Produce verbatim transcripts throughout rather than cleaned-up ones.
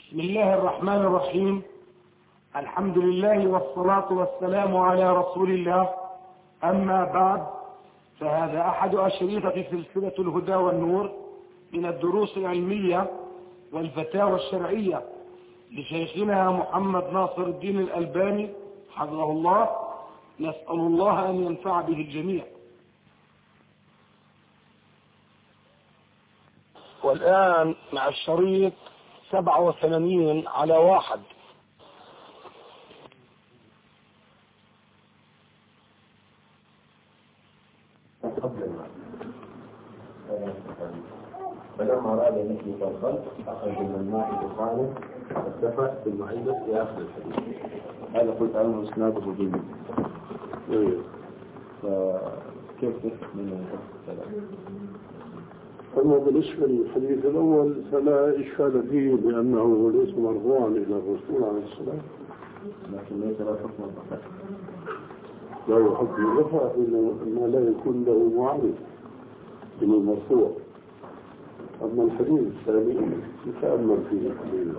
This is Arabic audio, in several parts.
بسم الله الرحمن الرحيم. الحمد لله والصلاة والسلام على رسول الله. أما بعد، فهذا أحد أشرطة سلسلة الهدى والنور من الدروس العلمية والفتاوى الشرعية لشيخنا محمد ناصر الدين الألباني حفظه الله. نسأل الله أن ينفع به الجميع. والآن مع الشريط سبعة وثمانين على واحد. فلما أراد أن يخلق الخلق أخرج من الماء دخانه واتفق بالمعدة في آخر الحديث. هذا قلت عنه إسناده جيد. فكيف من الكلام؟ أما بالنسبة للحديث الأول فلا إشكال فيه لأنه ليس مرفوعا إلى الرسول عليه السلام، لكن ليس له حكم الرفع. له حكم الرفع إنما لا يكون له معارض من المرفوع. أما الحديث الثاني يتأمل فيه قليلا.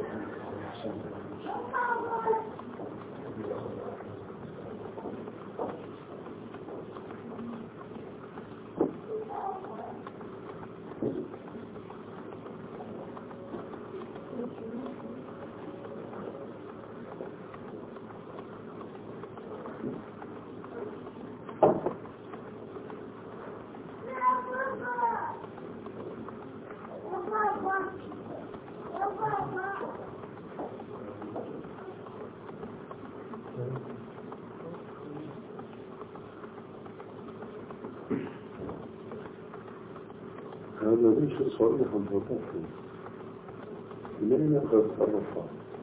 هذا ليس صريحا بالرفع، لم يقف الرفع.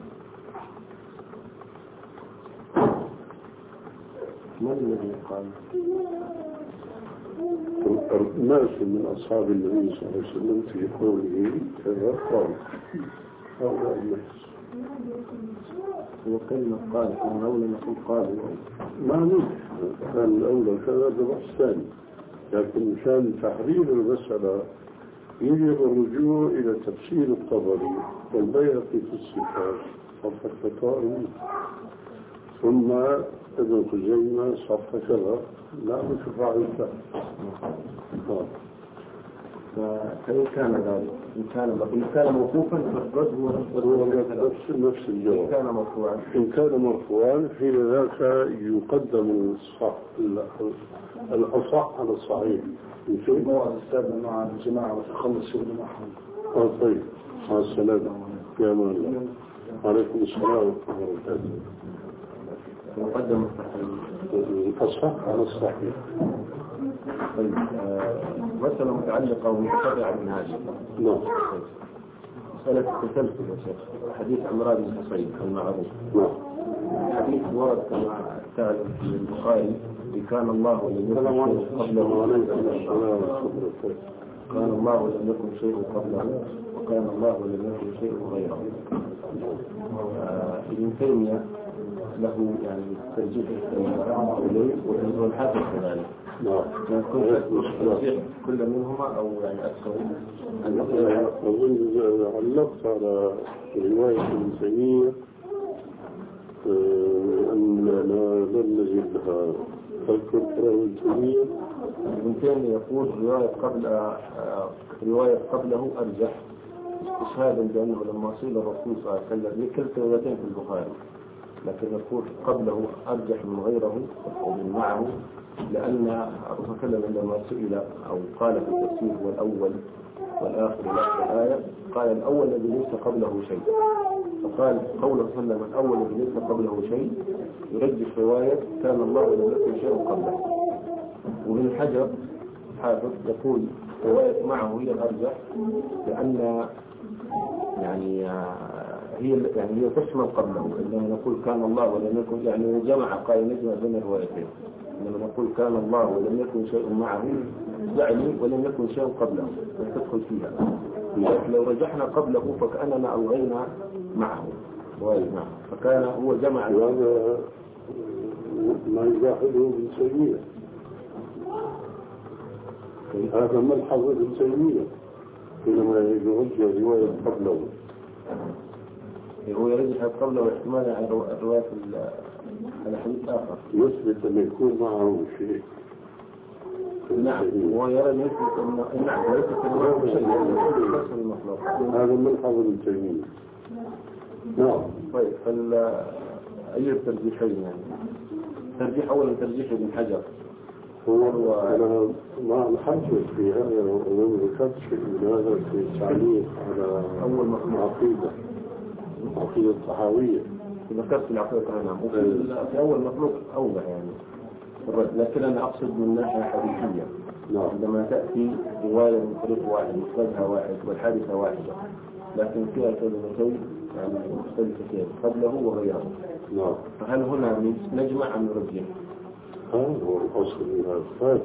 من الذي قال؟ ناس من أصحاب النبي صلى الله عليه وسلم في قوله كذا قال هؤلاء الناس. وكلمة قال كان الأولى نقول قال ما نجح كان الأولى كذا ببحث ثاني، لكن مشان تحرير المسألة يجب الرجوع إلى تفسير الطبري والبيهقي في الصفات صفحة فتاوى، ثم ابن خزيمة صفحة كذا. لا بشفاعة الفهم. فإن كان ذلك إن كان إن كان موقوفا فالرد هو نفس نفس الجواب. إن كان مرفوعا إن كان مرفوعا حين ذاك يقدم الصح الأصح على الصحيح. يمكن هو الأستاذ مع الجماعة وتخلص شغل معهم. آه طيب، مع السلامة يا أمان الله. عليكم السلام ورحمة الله وبركاته. مقدم الأصح على الصحيح. طيب مسألة متعلقة ومتفرعة من هذه. نعم. مسألة التسلسل يا شيخ. حديث عمران بن حصين المعروف. نعم. حديث ورد كما تعلم في البخاري كان الله ولم يكن شيء قبله كان الله ولم يكن شيء قبله وكان الله ولم يكن شيء غيره. ابن تيمية له يعني ترجيح إليه وهو الحافظ كذلك. نعم. كل منهما أو يعني أكثر. أظن علقت على رواية ابن تيمية أن لا نجد لها تذكر ابن تيمية. ابن تيمية يقول رواية قبل رواية قبله أرجح استشهادا بأنه لما صيل الرسول صلى الله عليه وسلم كلتا روايتين في البخاري، لكن يقول قبله أرجح من غيره ومن معه، لأن الرسول صلى الله عليه وسلم عندما سئل أو قال في التفسير هو الأول والآخر لا الآية قال الأول الذي ليس قبله شيء، فقال قوله صلى الله عليه وسلم الأول الذي ليس قبله شيء يرجح رواية كان الله ولم يكن شيء قبله. ومن حجر حافظ يقول رواية معه هي الأرجح، لأن يعني هي يعني هي تشمل قبله. عندما نقول كان الله ولم يكن يعني جمع قال نجمع بين الروايتين. عندما نقول كان الله ولم يكن شيء معه يعني ولم يكن شيء قبله فتدخل فيها. لو رجحنا قبله فكأننا ألغينا معه رواية معه، فكان هو جمع. وهذا ما يلاحظه ابن تيمية. هذا ملحظ ابن تيمية حينما يرجع رواية قبله. هو يرجح قبله واحتمال على الرواية على حديث آخر يثبت أن يكون معه شيء. نعم هو يرى أن يثبت أن نعم ويثبت أنه شيء المخلوق. هذا ملحظ ابن تيمية. نعم. طيب فال أي الترجيحين يعني؟ ترجيح أولا ترجيح ابن حجر هو أنا ما لاحظت في هذا وما ذكرت شيء من هذا في التعليق على أول عقيدة عقيدة الطحاوية. ذكرت العقيدة نعم في أول مخلوق أوضح يعني لكن أنا أقصد من ناحية حديثية. نعم. عندما تأتي رواية من طريق واحد مخرجها واحد والحادثة واحدة لكن فيها كلمتين يعني مختلفتين قبله وغيره. نعم. فهل هنا نجمع أم نرجح؟ هذا هو الأصل من الفات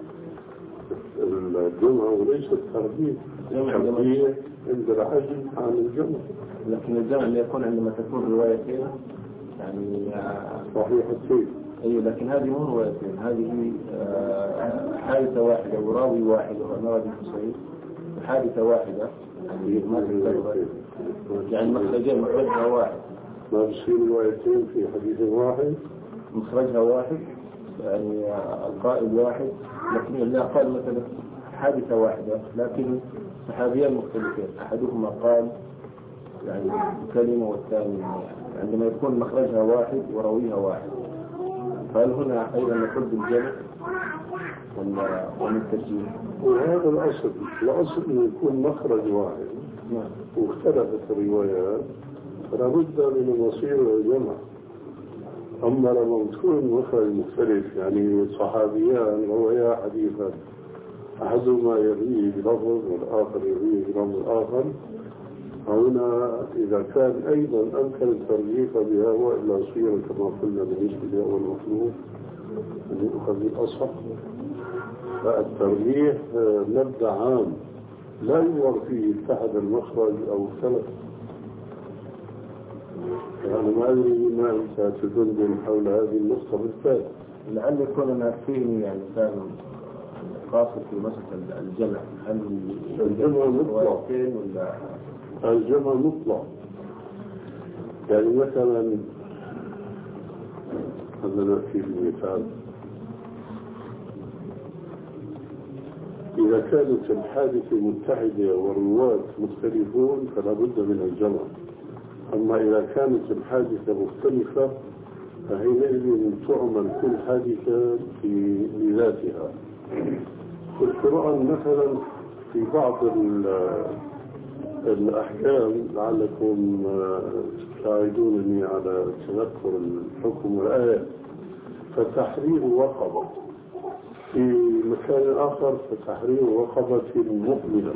الجمعة وليس التربية. التربية عند العجل عن الجمع. لكن الجمع اللي يكون عندما تكون روايتين يعني صحيحتين. أيوة لكن هذه مو روايتين هذه حادثة واحدة وراوي واحد ونوادي حسين حادثة واحدة يعني ما تقدر يعني مخرجين مخرجها واحد ما بصير روايتين في حديث واحد مخرجها واحد يعني القائل واحد لكن اللي قال مثلا حادثة واحدة لكن صحابيان مختلفين أحدهما قال يعني كلمة والثاني عندما يكون مخرجها واحد وراويها واحد فهل هنا أيضا نقول بالجمع ولا ومن الترجيح؟ وهذا الأصل الأصل أن يكون مخرج واحد. نعم. واختلفت الروايات فلا بد من المصير والجمع. أما لما تكون مخرج مختلف يعني صحابيان روايا حديثا أحدهما يرويه بلفظ والآخر يرويه بلفظ آخر هنا إذا كان أيضا أمكن الترجيح بها وإلا صير كما قلنا بالنسبة لأول مخلوق أن يؤخذ بالأصح. فالترجيح مبدأ عام لا ينظر فيه اتحد المخرج أو اختلف. يعني ما أدري ما أنت تدندن حول هذه النقطة بالذات. لعل يكون أنا فيني يعني كان قاصد في مسألة الجمع هل الجمع مطلق ولا الجمع مطلق يعني مثلا هذا نأتي بالمثال إذا كانت الحادثة متحدة والرواة مختلفون فلا بد من الجمع. أما إذا كانت الحادثة مختلفة فحينئذ تعمل كل حادثة في ذاتها. في القرآن مثلا في بعض الأحكام لعلكم تساعدونني على تذكر الحكم والآية فتحرير رقبة في مكان آخر فتحرير رقبة مؤمنة.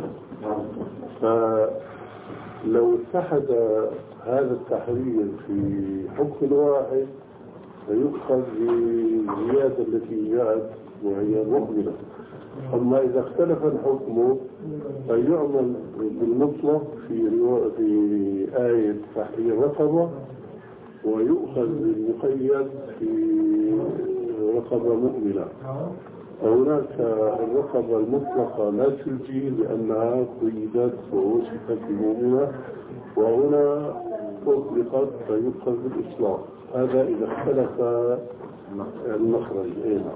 فلو اتحد هذا التحرير في حكم واحد فيؤخذ بالزيادة التي جاءت وهي مؤمنة. أما إذا اختلف الحكم فيعمل بالمطلق في في آية تحرير رقبة ويؤخذ بالمقيد في رقبة مؤمنة. فهناك الرقبة المطلقة لا تجي لأنها قيدت ووصفت بمؤمنة وهنا أطلقت فيؤخذ بالإطلاق. هذا إذا اختلف المخرج.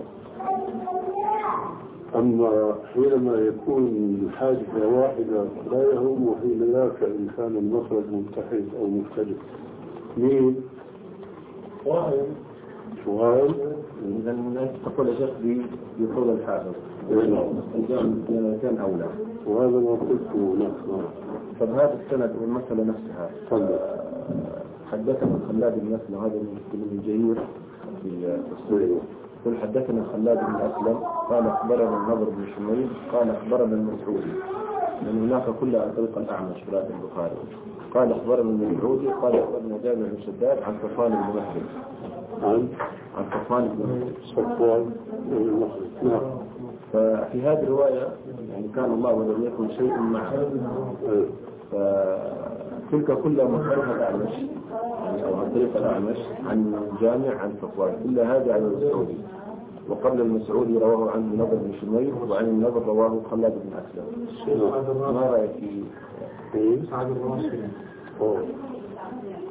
أما حينما يكون حادثة واحدة لا يهم حين ذاك إن كان المخرج متحد أو مختلف. مين؟ واحد. سؤال. إذا الناس تقول شيخ بيقول الحافظ. الجامع كان أولى. وهذا ما قلته نحن. طب هذا السند والمسألة نفسها. طبعا. حدثنا خلاد بن أسلم هذا من الجير في السوري. قل حدثنا خلاد بن أسلم قال أخبرنا النضر بن شميل قال أخبرنا المسعودي من هناك كل عن طريق الأعمش في رواية البخاري قال أخبرنا المسعودي قال أخبرنا جابر بن شداد عن صفوان بن مهرب عن عن صفوان بن مهرب صفوان بن مهرب. نعم. ففي هذه الرواية يعني كان الله ولم يكن شيء معه فتلك كلها مخرجها الأعمش يعني أو عن طريق الأعمش عن جامع عن صفوان كل هذا عن المسعودي وقبل المسعودي رواه عن النضر بن شميل وعن النضر رواه خلاد بن أسلم. ما رأيك في سعد الراشد؟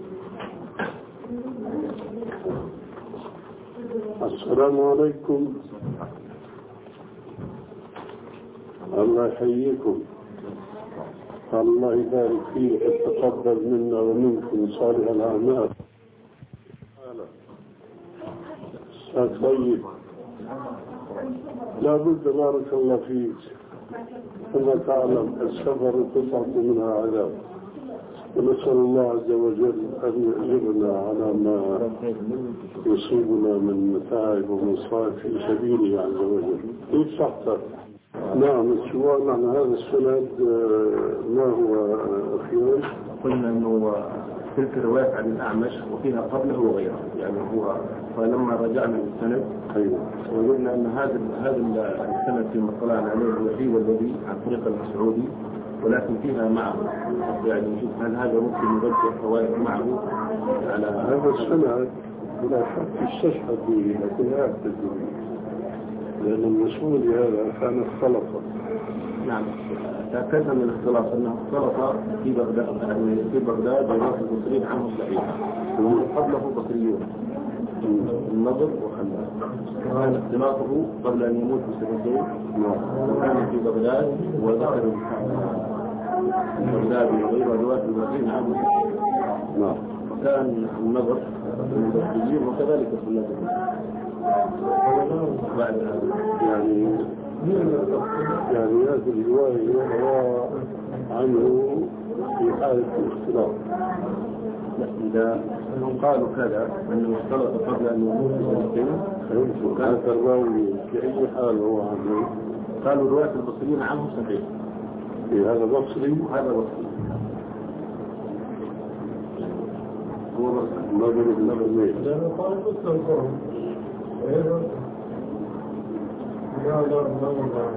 السلام عليكم. الله يحييكم. الله يبارك فيك وتقبل منا ومنكم صالح الأعمال. أستاذ طيب، لا بد بارك الله فيك كما تعلم السفر قطعة منها عذاب، ونسأل الله عز وجل أن يجرنا على ما يصيبنا من متاعب ومصائب في سبيله عز وجل. كيف صحتك؟ نعم، السؤال عن هذا السند ما هو أخيرا؟ قلنا أنه تلك الروايات عن الأعمش وفيها قبله وغيره، يعني هو فلما رجعنا للسند أيوة وجدنا أن هذا هذا السند فيما اطلعنا عليه الوحي والذي عن طريق المسعودي، ولكن فيها معه، يعني نشوف هل هذا ممكن يرجع فوائد معه على هذا السند بلا شك يستشهد به، لكن لا يعتد لأن المسعودي هذا كان اختلطا. نعم، تأكدنا من الاختلاط أنه اختلط في بغداد، يعني في بغداد بين المصريين عنه صحيحة قبله بصريون النضر وخلاد، كان اختلاطه قبل أن يموت بسنتين وكان في بغداد وذكر بغداد وغير روايات المصريين عنه نعم، وكان النضر من البصريين وكذلك خلاد بعد يعني يعني هذه الرواية روى عنه في حالة الاختلاط. إذا قالوا كذا أنه اختلط قبل أن يموت بسنتين وكانت الراوي في أي حال هو عنه؟ قالوا رواية البصريين عنه صحيح. في هذا بصري وهذا بصري هو بصري نظر النظر لأنه قال قصة القرآن أيضا لا لا لا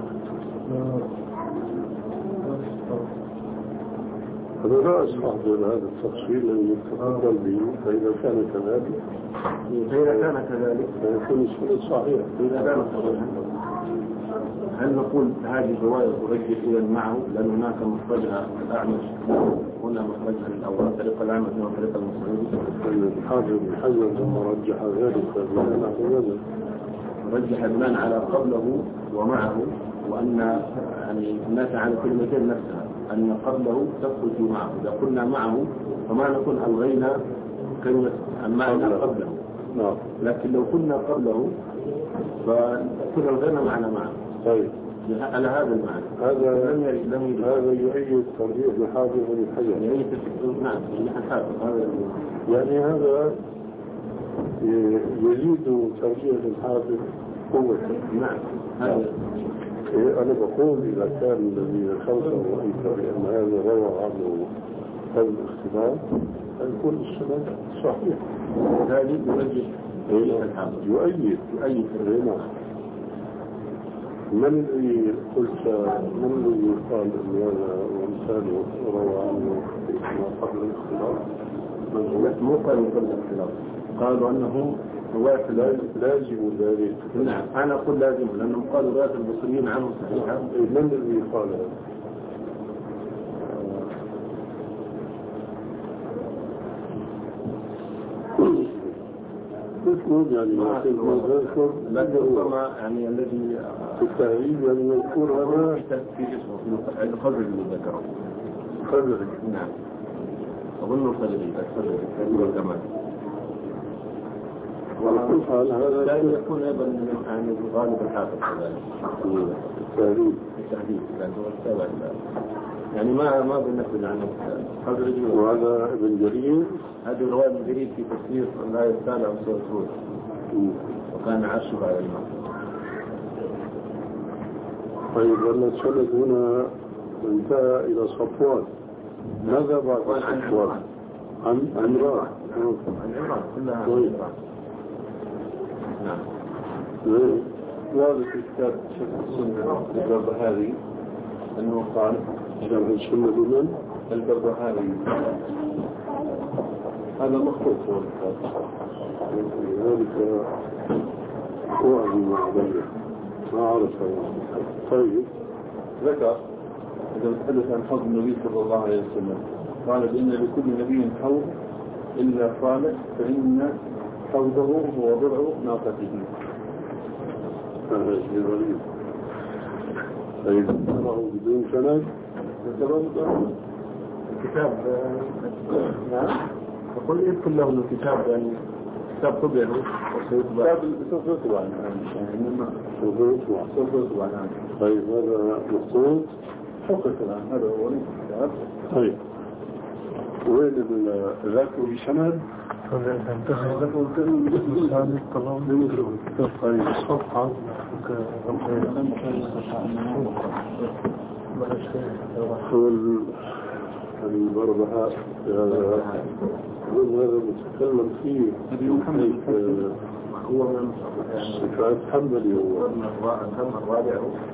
أنا لا أستحضر هذا التفصيل الذي يتفضل به، فإذا كان كذلك فإذا كان كذلك فيكون السنة صحيح. فإذا كان صحيحا هل نقول هذه الرواية ترجح إذا معه لأن هناك مخرجها الأعمش هنا مخرجها الأول طريق الأعمش وطريق المسعودي؟ الحافظ بن حجر لما رجح ذلك بناء على هذا رجح بناء على قبله ومعه، وأن يعني الناس على كلمتين نفسها أن قبله تخرج معه. إذا قلنا معه فما نكون ألغينا كلمة معنى قبله، نعم، لكن لو كنا قبله فكنا ألغينا معنى معه. طيب على هذا المعنى هذا لم يرد لم يرد هذا يؤيد ترجيح الحافظ بن حجر. يعني نعم الحافظ هذا يعني هذا يزيد ترجيح الحافظ قوة. نعم هذا أنا بقول إذا كان الذي ذكرته رأيت بأن هذا روى عنه هذا الاختلاف يكون السند صحيح. هذه يرجح الحافظ يؤيد يؤيد نعم. من الذي قلت من الذي قال أن هذا وامثاله روى عنه ما قبل الاختلاف؟ من مو قالوا قبل الاختلاف، قالوا أنه رواية لازم ذلك. نعم أنا أقول لازم لأنهم قالوا رواية البصريين عنه صحيحة. من الذي قال هذا؟ تذكر يعني ما تذكر لكن ربما يعني الذي في التهريب يعني يذكر هذا في اسمه في الخضر اللي ذكره خضري. نعم أظن الخضري الخضري كان الجمال. وعلى حال هذا لا يكون أيضا يعني غالب الحافظ كذلك التهريب التهريب لأنه السابع يعني ما ما بنفذ عنه الخضري. وهذا ابن جرير هذه رواية ابن جرير في تفسير الآية السابعة من سورة هود وكان عرشه على الماء. طيب لما السند هنا انتهى إلى صفوان، ماذا بعد صفوان؟ عن عمران. عن عمران كلها عن طيب. عمران. نعم. هذا في كتاب السنة البربهاري أنه قال شرح السنة بمن؟ البربهاري. هذا مخطوط ذلك هو عظيم عليه ما عرف. طيب ذكر إذا نتحدث عن حوض النبي صلى الله عليه وسلم قال بأن لكل نبي حوض إلا صالح فإن حوضه هو ضرع ناقته. هذا شيء غريب. فإذا ضرعه بدون سند الكتاب نعم أقول يدخل له الكتاب يعني كتاب طبعه كتاب سوف يطبع إنما سوف يطبع سوف يطبع. طيب هذا مخطوط حقق الآن هذا هو الكتاب. طيب وين ذاكر بسند؟ ذكر الكلمة الثاني طلعوا طيب الصفحة هو البربهاء هذا متكلم فيه هو من صفات حنبلي هو الرابع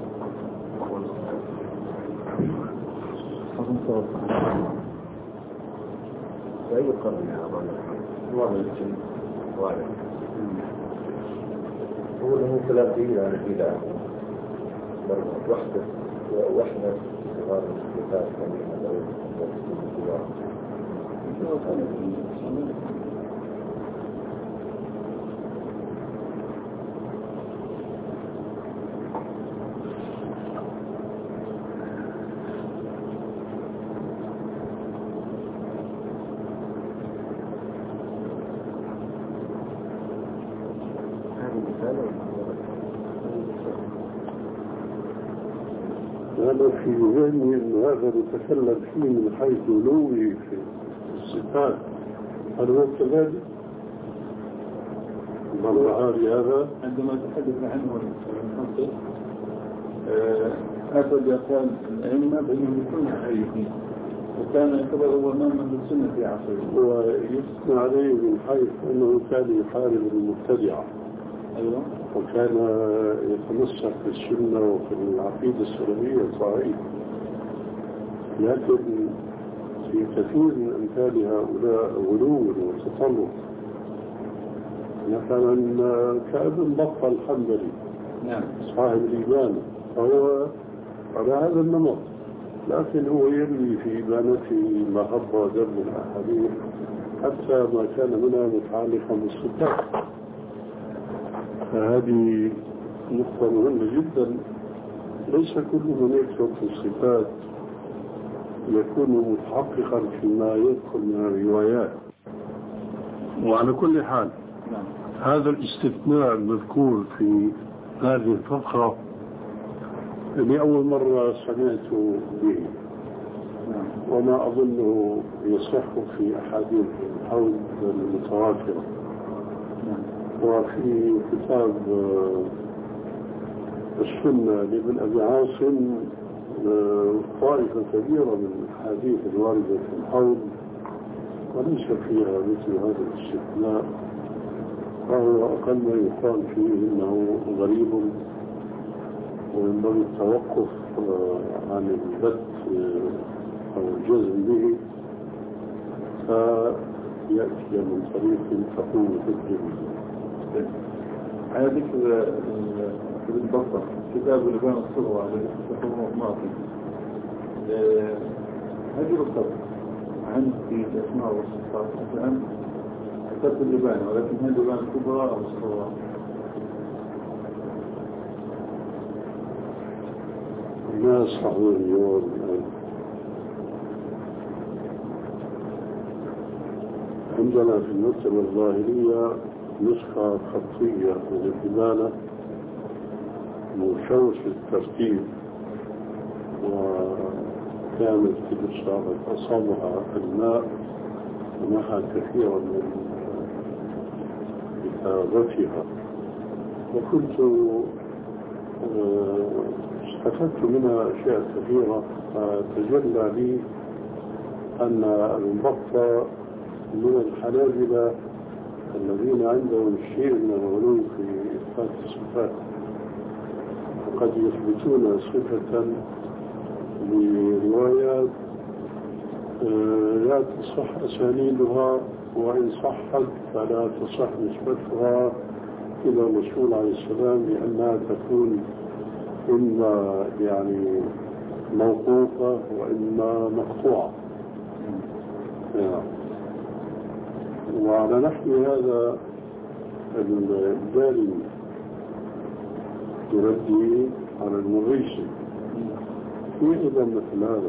في أي قرن يا أبو الرابع هو له ثلاثين عن الهلال وحدة وحدة صغار الكتاب كمية هذا في ذهني أن هذا نتكلم فيه من حيث علوي في الصفات. هل هو كذلك؟ البربهاري هذا عندما تحدث عنه المحقق أخذ يقال الأئمة بأنهم يكونوا حقيقيين وكان يعتبر هو إمام من السنة في عصره. ويثنى عليه من حيث أنه كان يحارب المبتدعة. أيوة. وكان يتمسك بالسنة وفي العقيدة السلفية الصحيحة. لكن في كثير من أمثال هؤلاء غلو وتطرف. مثلا كابن بطة الحنبلي نعم صاحب الإبانة فهو على هذا النمط، لكن هو يروي في إبانته ما هب دم الأحاديث حتى ما كان منها متعلقا بالصفات. فهذه نقطة مهمة جدا. ليس كل من يكتب في الصفات يكون متحققا فيما يدخل من الروايات. وعلى كل حال هذا الاستثناء المذكور في هذه الفقرة لأول مرة سمعت به، وما أظنه يصح في أحاديث الحوض المتواترة. وفي كتاب السنة لابن أبي عاصم طائفة كبيرة من الحديث الواردة في الحوض وليس فيها مثل هذا الاستثناء، فهو أقل ما يقال فيه إنه غريب وينبغي التوقف عن البت أو الجزم به، فيأتي من طريق تقوم فكره. على ذكر ابن بطة كتاب لبان الصغرى الذي تقوم ماضي هذه بالضبط عن في الأسماء والصفات الآن كتاب اللبان، ولكن هذه اللبان الكبرى أو الصغرى؟ ما أصحبه اليوم عندنا في المكتبة الظاهرية نسخة خطية من الإبانة مشوش الترتيب، وكانت تبصر أصابها الماء ومعها كثيرا من كتابتها، وكنت استفدت منها أشياء كثيرة. فتجلى لي أن المبطة من الحنابلة الذين عندهم شيء من الغلو في إثبات الصفات، وقد يثبتون صفة لروايات لا تصح أسانيدها، وإن صحت فلا تصح نسبتها إلى الرسول عليه السلام، لأنها تكون إما يعني موقوفة وإما مقطوعة. وعلى نحو هذا الدارمي يردي على المغيثي وإذا مثل هذا.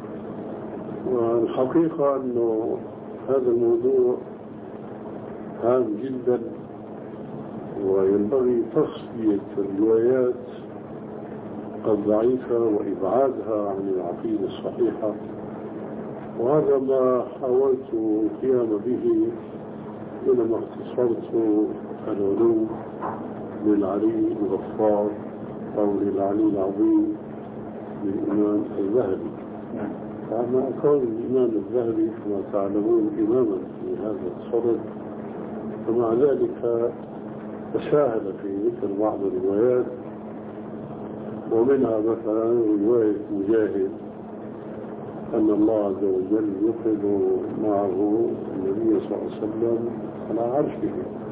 والحقيقة أنه هذا الموضوع هام جدا وينبغي تصفية الروايات الضعيفة وإبعادها عن العقيدة الصحيحة، وهذا ما حاولت القيام به حينما اختصرت العلوم للعلي الغفار أو للعلي العظيم للإمام الذهبي. فأنا أكون الإمام الذهبي كما تعلمون إماما في هذا الصدد، ومع ذلك تساهل في ذكر بعض الروايات، ومنها مثلا رواية مجاهد أن الله عز وجل يقعد معه النبي صلى الله عليه وسلم على عرشه،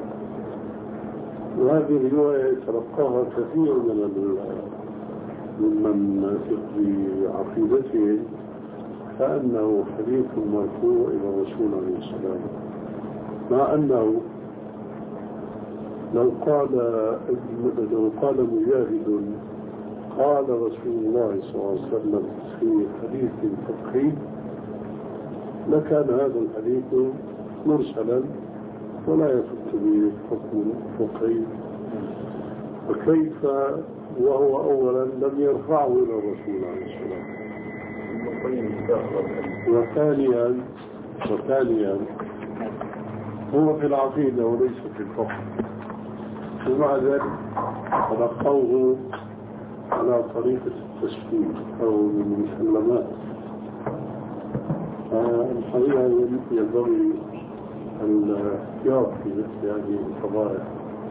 وهذه الرواية تلقاها كثير من ممن في عقيدتهم كأنه حديث مرفوع إلى الرسول عليه السلام، مع أنه لو قال لو قال مجاهد قال رسول الله صلى الله عليه وسلم في حديث فقهي لكان هذا الحديث مرسلا ولا يفت به حكم فقهي، فكيف وهو أولا لم يرفعه إلى الرسول عليه السلام، وثانيا وثانيا هو في العقيدة وليس في الفقه، ومع ذلك تلقوه على طريقة التسليم أو المسلمات. الحقيقة ينبغي الاحتياط في مثل هذه القضايا.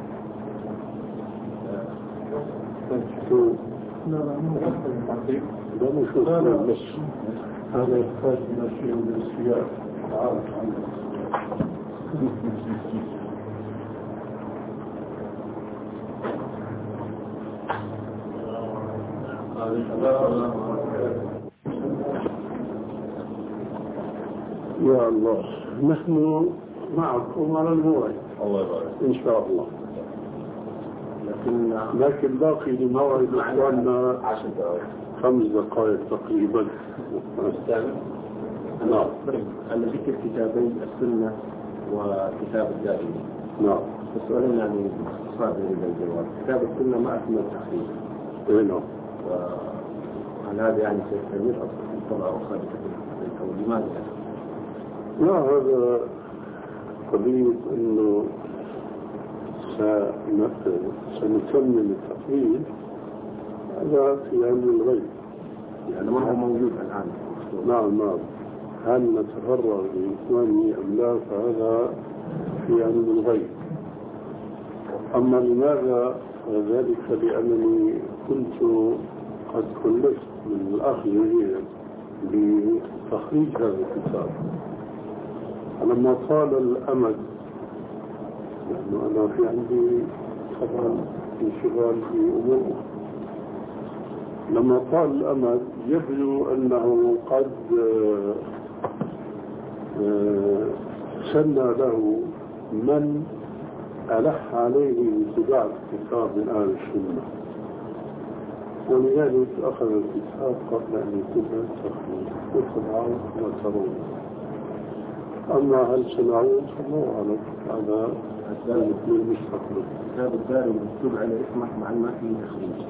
لا نشوف بس هذا يحتاج إلى شيء من السياق عارف عنه. يا الله نحن معكم على الموعد الله يبارك إن شاء الله، لكن لكن باقي لموعد إخواننا خمس دقائق تقريبا. نعم. أنا ذكر كتابي السنة وكتاب الدارمي. نعم. السؤال يعني باختصار بين الجواب. كتاب السنة ما أكمل تحقيق. إيه نعم. وهل هذا يعني سيستمر أصلا في الطبعة وخارجة أو لماذا؟ لا هذا قضية إنه سنكمل التقرير هذا في علم الغيب، يعني ما هو موجود الآن. نعم نعم. هل نتفرغ لإتمامه أم لا فهذا في علم الغيب. أما لماذا ذلك؟ لأنني كنت قد كلفت من الأخ بتخريج هذا الكتاب، لما طال الأمد لأنه أنا في عندي طبعا انشغال في أمور، لما طال الأمد يبدو أنه قد سنى له من ألح عليه باتباع الكتاب من أهل السنة، ولذلك أخذ الكتاب قبل أن يكون التخريج وتبعه وترون. أما هل سنعود فالله أعلم هذا الثالث من المستقبل. كتاب الدارمي مكتوب على اسمه مع ما فيه تخريج.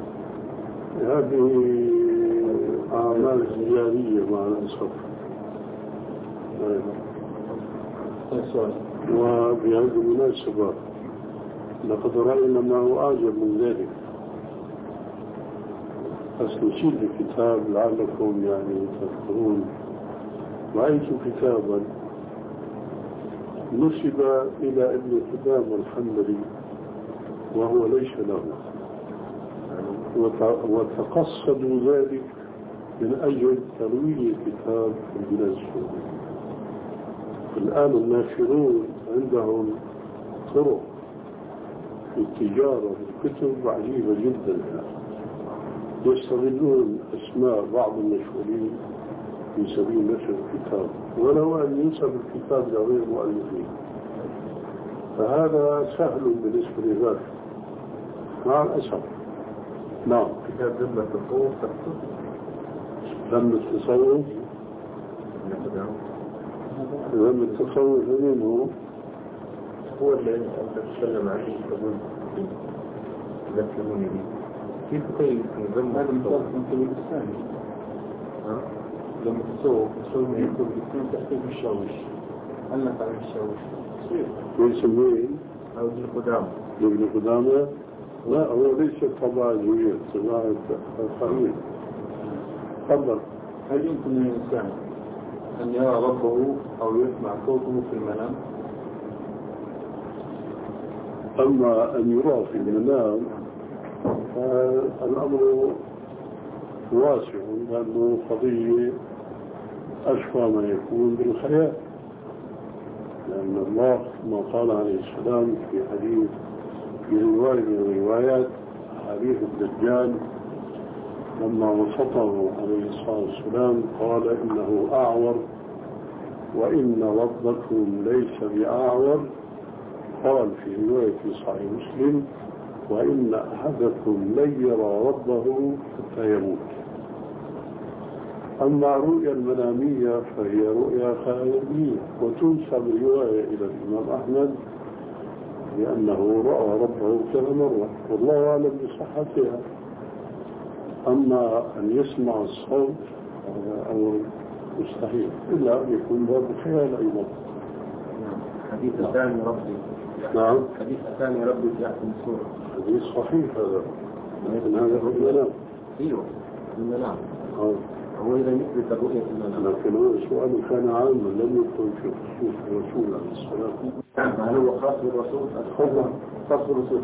هذه أعمال تجارية مع الأسف. وبهذه المناسبة لقد رأينا ما هو أعجب من ذلك، بس نشيد الكتاب لعلكم يعني تذكرون. رأيت كتابا نسب إلى ابن حباب الحنبلي وهو ليس له، وتقصدوا ذلك من أجل ترويج الكتاب في البلاد السعودية. الآن الناشرون عندهم طرق في التجارة بالكتب عجيبة جدا، يستغلون أسماء بعض المشهورين في سبيل نشر الكتاب ولو أن ينسب الكتاب لغير مؤلفين. فهذا سهل بالنسبة لذلك مع الأسف. نعم. كتاب ذم التصوف تقصد؟ ذم التصوف ذم التصوف منه هو الذي أنت تتكلم عنه تقول لا تلموني به. كيف كيف ذم هذا مثال من كل الثاني. لما تصوف تصوف من يكتب الاثنين تحتاج الشاوش. هل نفع الشاوش؟ يسميه أو ابن قدامة. ابن قدامة؟ لا هو ليس طبعا جوية طبعا خليل. تفضل. هل يمكن للإنسان أن يرى ربه أو يسمع صوته في المنام؟ أما أن يرى في المنام فالأمر واسع لأنه قضية أشفى ما يكون بالخيال، لأن الله كما قال عليه السلام في حديث في رواية من الروايات حديث الدجال لما وصفه عليه الصلاة والسلام قال إنه أعور وإن ربكم ليس بأعور، قال في رواية في صحيح مسلم وإن أحدكم لن يرى ربه حتى يموت. أما الرؤيا المنامية فهي رؤيا خيالية وتنسب رواية إلى الإمام أحمد لأنه رأى ربه كذا مرة والله أعلم بصحتها. أما أن يسمع الصوت أو مستحيل إلا أن يكون باب خيال أيضا. حديث ثاني ربي. نعم. حديث ثاني ربي في أحسن السورة. حديث صحيح هذا. لكن هذا في المنام. أيوه في المنام. آه. هو إذا يثبت الرؤية في المنام. لكن هو السؤال كان عاما لم يكن في خصوص الرسول عليه الصلاة والسلام. هل هو خاص بالرسول؟ خاص خاص بالرسول.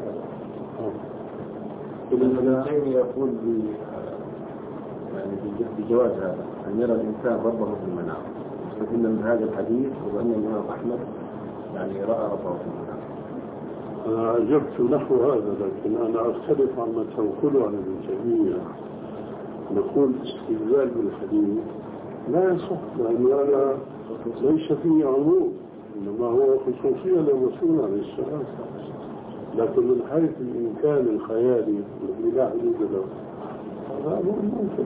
ابن تيمية يقول ب يعني بجواز هذا أن يرى الإنسان ربه في المنام، مستدلا من هذا الحديث وأن الإمام أحمد يعني رأى ربه في المنام. أنا أجبت نحو هذا لكن أنا أختلف عما تنقله عن ابن تيمية. نقول استدلال بالحديث لا يصح لأن هذا ليس فيه عموم إنما هو خصوصية للرسول عليه السلام، لكن من حيث الإمكان الخيالي الذي لا حدود له هذا أمر ممكن.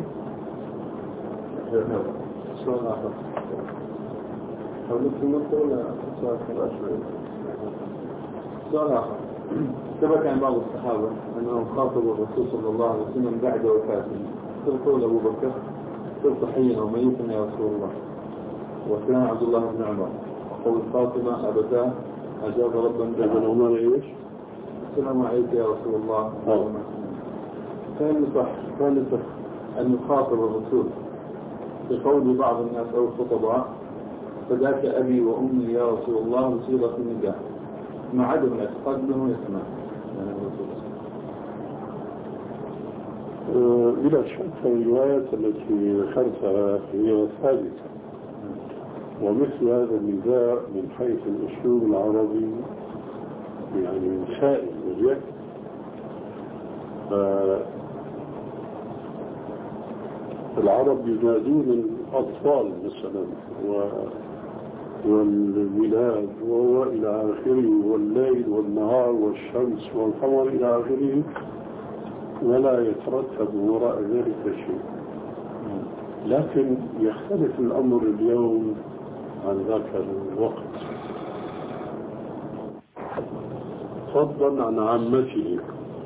سؤال آخر. أو نفس النقطة ولا سؤال آخر؟ سؤال آخر. ثبت عن بعض الصحابة أنهم خاطبوا الرسول صلى الله عليه وسلم بعد وفاته. قال أبو بكر قلت حيا وميتا يا رسول الله، وكان عبد الله بن عمر وقول فاطمة أبتاه أجاب ربا ابن عمر إيش؟ السلام عليك يا رسول الله. كان صح كان صح أن يخاطب الرسول بقول بعض الناس أو الخطباء فذاك أبي وأمي يا رسول الله بصيغة النداء مع عدم الاعتقاد أنه يسمع يعني الرسول. بلا شك الروايات التي ذكرتها هي ثابتة، ومثل هذا النداء من حيث الأسلوب العربي يعني سائل وجه. العرب ينادون الأطفال مثلا والبلاد وهو إلى آخره والليل والنهار والشمس والقمر إلى آخره، ولا يترتب وراء ذلك شيء. لكن يختلف الأمر اليوم عن ذاك الوقت فضلا عن عامته،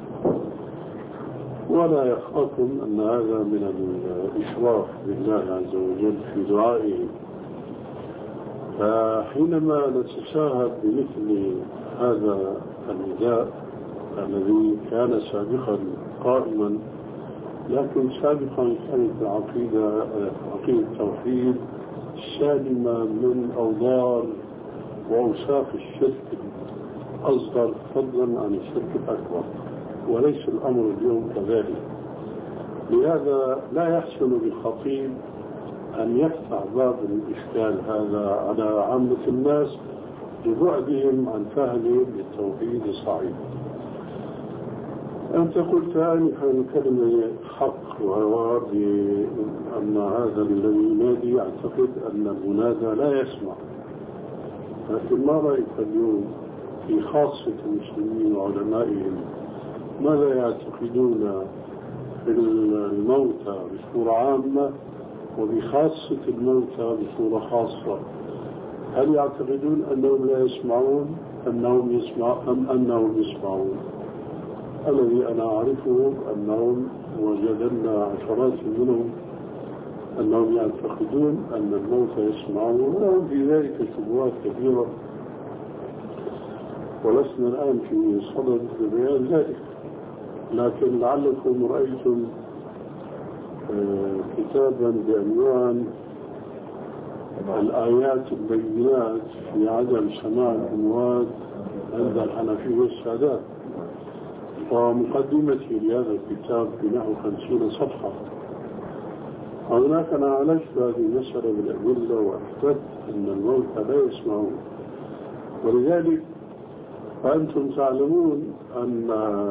ولا يخافون أن هذا من الإشراف بالله عز وجل في دعائه. فحينما نتشاهد بمثل هذا النداء الذي كان سابقا قائما، لكن سابقا كانت العقيدة عقيدة التوحيد سالمة من أوضار وأوصاف الشرك الأصغر فضلا عن الشرك الأكبر، وليس الأمر اليوم كذلك. لهذا لا يحسن بالخطيب أن يفتح باب الإشكال هذا على عامة الناس لبعدهم عن فهم التوحيد الصحيح. أنت قلت آنفا كلمة حق، وهو بأن هذا الذي ينادي يعتقد أن المنادى لا يسمع. لكن ما رأيك اليوم في خاصة المسلمين وعلمائهم ماذا يعتقدون في الموتى بصورة عامة وبخاصة الموتى بصورة خاصة. هل يعتقدون أنهم لا يسمعون أنهم يسمع أم أنهم يسمعون؟ الذي أنا أعرفه أنهم وجدنا عشرات منهم أنهم يعتقدون أن الموتى يسمعون، ولهم في ذلك شبهات كثيرة ولسنا الآن في صدد بيان ذلك. لكن لعلكم رأيتم كتابا بعنوان الآيات البينات في عدم سماع الأموات عند الحنفية والسادات، ومقدمتي لهذا الكتاب بنحو خمسين صفحة. هناك أنا عالجت هذه المسألة بالأدلة وأثبت أن الموتى لا يسمعون. ولذلك فأنتم تعلمون أن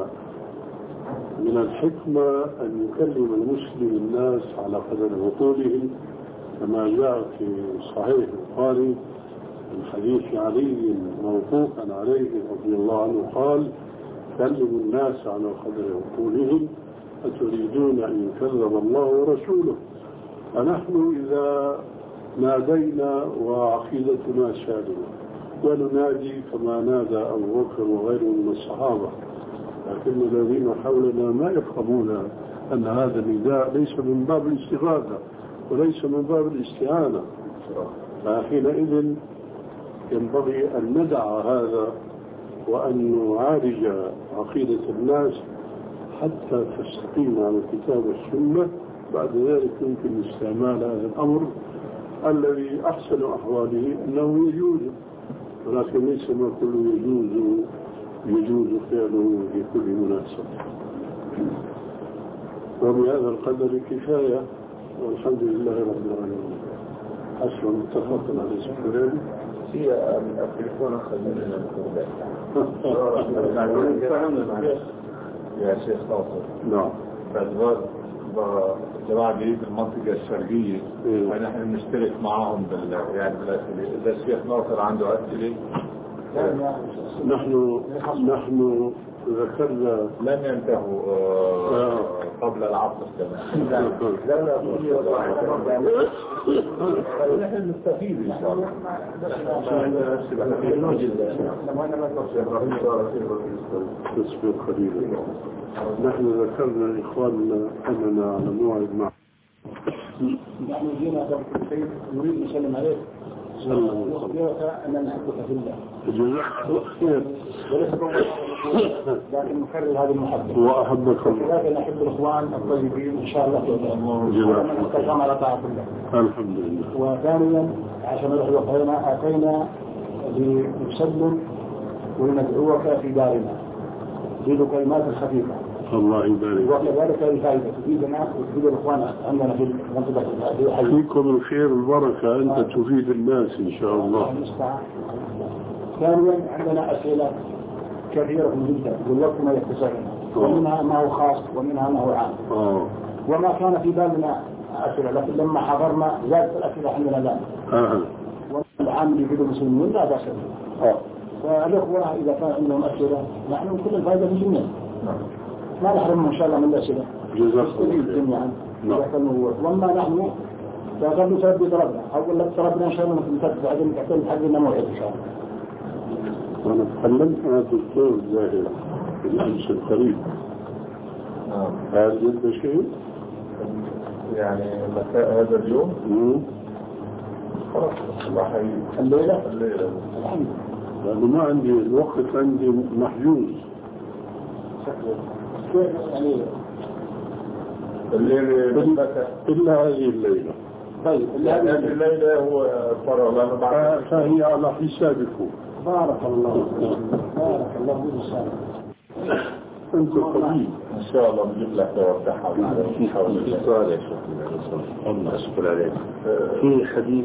من الحكمة أن يكلم المسلم الناس على قدر عقولهم، كما جاء في صحيح البخاري من حديث علي موقوفا عليه رضي الله عنه قال: كلموا الناس على قدر عقولهم أتريدون أن يكذب الله ورسوله. فنحن إذا نادينا وعقيدتنا سالمة وننادي كما نادى أبو بكر وغيره من الصحابة، لكن الذين حولنا ما يفهمون أن هذا النداء ليس من باب الاستغاثة وليس من باب الاستعانة. فحينئذ ينبغي أن ندع هذا وأن نعالج عقيدة الناس حتى تستقيم على الكتاب والسنة. بعد ذلك يمكن استعمال هذا الأمر الذي أحسن أحواله أنه يجوز، ولكن ليس ما كله يجوز يجوز فعله في كل مناسبة. وبهذا القدر كفاية، والحمد لله رب العالمين. حسب متفق على السكرين هي التليفون خلينا يا شيخ ناصر. نعم. بعد جماعة جديد المنطقة الشرقية ونحن نشترك معهم بال يعني بالأسئلة. إذا الشيخ ناصر عنده أسئلة نحن نحن ذكرنا لن ينتهوا آه قبل العصر كمان. لا لا نحن نستفيد إن شاء الله. تصبر قليلا. نحن ذكرنا إخواننا أننا على موعد مع نحن جينا قبل نريد نسلم عليك ونخبرك أننا نحبك في الله. جزاك الله خير. لكن نكرر هذه المحبة. وأحبك الله. لكن نحب الإخوان الطيبين إن شاء الله. جزاك الله. على طاعة الله. الحمد لله. وثانيا عشان نروح وقعنا أتينا لنسلم وندعوك في دارنا بالكلمات الخفيفة. الله يبارك. وكذلك الفائدة تفيدنا وتفيد الإخوان عندنا في المنطقة هذه. فيكم الخير والبركة، أنت تفيد الناس إن شاء الله. ثانيا عندنا أسئلة كثيرة جدا والوقت ما يتسعنا، ومنها ما هو خاص ومنها ما هو عام. أوه. وما كان في بالنا أسئلة، لكن لما حضرنا زادت الأسئلة عندنا الآن. أه. والعام اللي يفيد المسلمين لا بأس به. فالأخوة إذا كان عندهم أسئلة نحن كل الفائدة في الجميع. ما نحرمهم إن شاء الله من الأسئلة. جزاك الله جميعا. وما نحن فقد نسبب طلبنا، أقول لك طلبنا إن شاء الله نسبب بعدين نحتاج حقنا موعد إن شاء الله. وأنا تكلمت مع الدكتور زاهر في الأمس القريب. نعم. هل جد شيء؟ يعني مساء هذا اليوم؟ امم خلاص الله حي. الليلة؟ الليلة. الحمد لله. لأنه ما عندي الوقت، عندي محجوز. يعني الليلة إلا هذه الليلة. طيب هذه الليلة هو فرغ بعد. فهي على حسابكم. بارك الله بارك الله فيك. أنت قليل. إن شاء الله بجيب لك توضحها. في سؤال يا شيخ. الله أشكر عليك. في حديث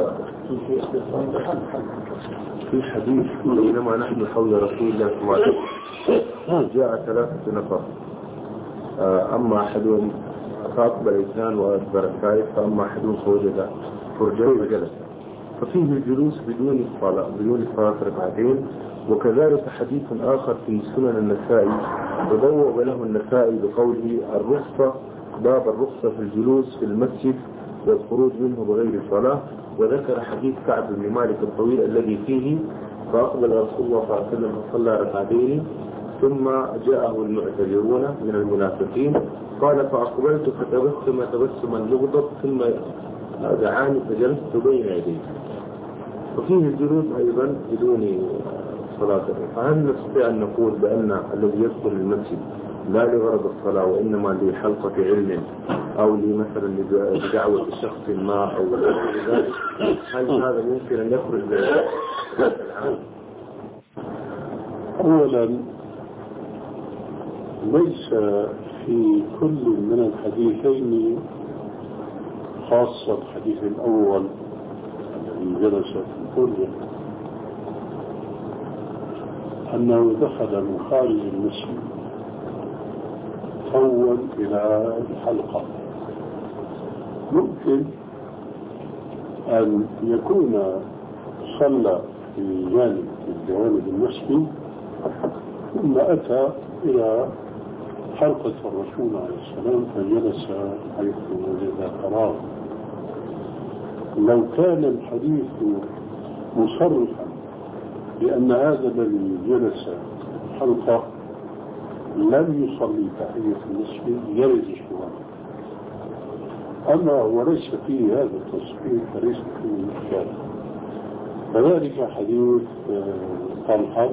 في حديث بينما نحن حول رسول الله صلى الله عليه وسلم جاء ثلاثة نفر، أما أحدهم فأقبل اثنان وأدبر الثالث، فأما أحدهم فوجد فرجا فجلس، ففيه الجلوس بدون الصلاة بدون صلاة ركعتين. وكذلك حديث آخر في سنن النسائي تبوأ له النسائي بقوله الرخصة باب الرخصة في الجلوس في المسجد والخروج منه بغير صلاة، وذكر حديث كعب بن مالك الطويل الذي فيه فأقبل رسول الله صلى الله عليه وسلم فصلى ركعتين ثم جاءه المعتذرون من المنافقين قال فأقبلت فتبسم تبسما مغضب ثم دعاني فجلست بين يديه. وفيه الجلوس أيضا بدون صلاة. فهل نستطيع أن نقول بأن الذي يدخل المسجد لا لغرض الصلاة وإنما لحلقة علم أو لمثلا لدعوة شخص ما أو ذلك، هل هذا ممكن أن يخرج ذات العام؟ أولا ليس في كل من الحديثين خاصة الحديث الأول الذي جلس في الفرجة أنه دخل من خارج المسجد فول إلى الحلقة. ممكن أن يكون صلى في جانب من جوانب المسجد ثم أتى إلى حلقة الرسول عليه السلام فجلس حيث وجد قرار. لو كان الحديث مصرحا بأن هذا الذي جلس حلقة لم يصلي تحية المسجد يرد شوان، أما وليس فيه هذا التصحيح فليس فيه إشكال. كذلك حديث طلحة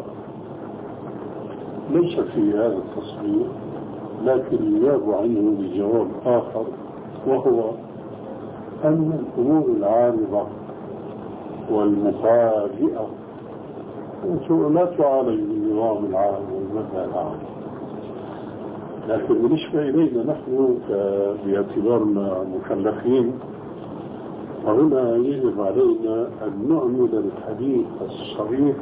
ليس فيه هذا التصحيح، لكن يجاب عنه بجواب آخر، وهو أن الأمور العارضة والمفاجئة لا تعالج بالنظام العام والمبدأ العام. لكن بالنسبة إلينا نحن باعتبارنا مكلفين فهنا يجب علينا أن نعمل الحديث الصريح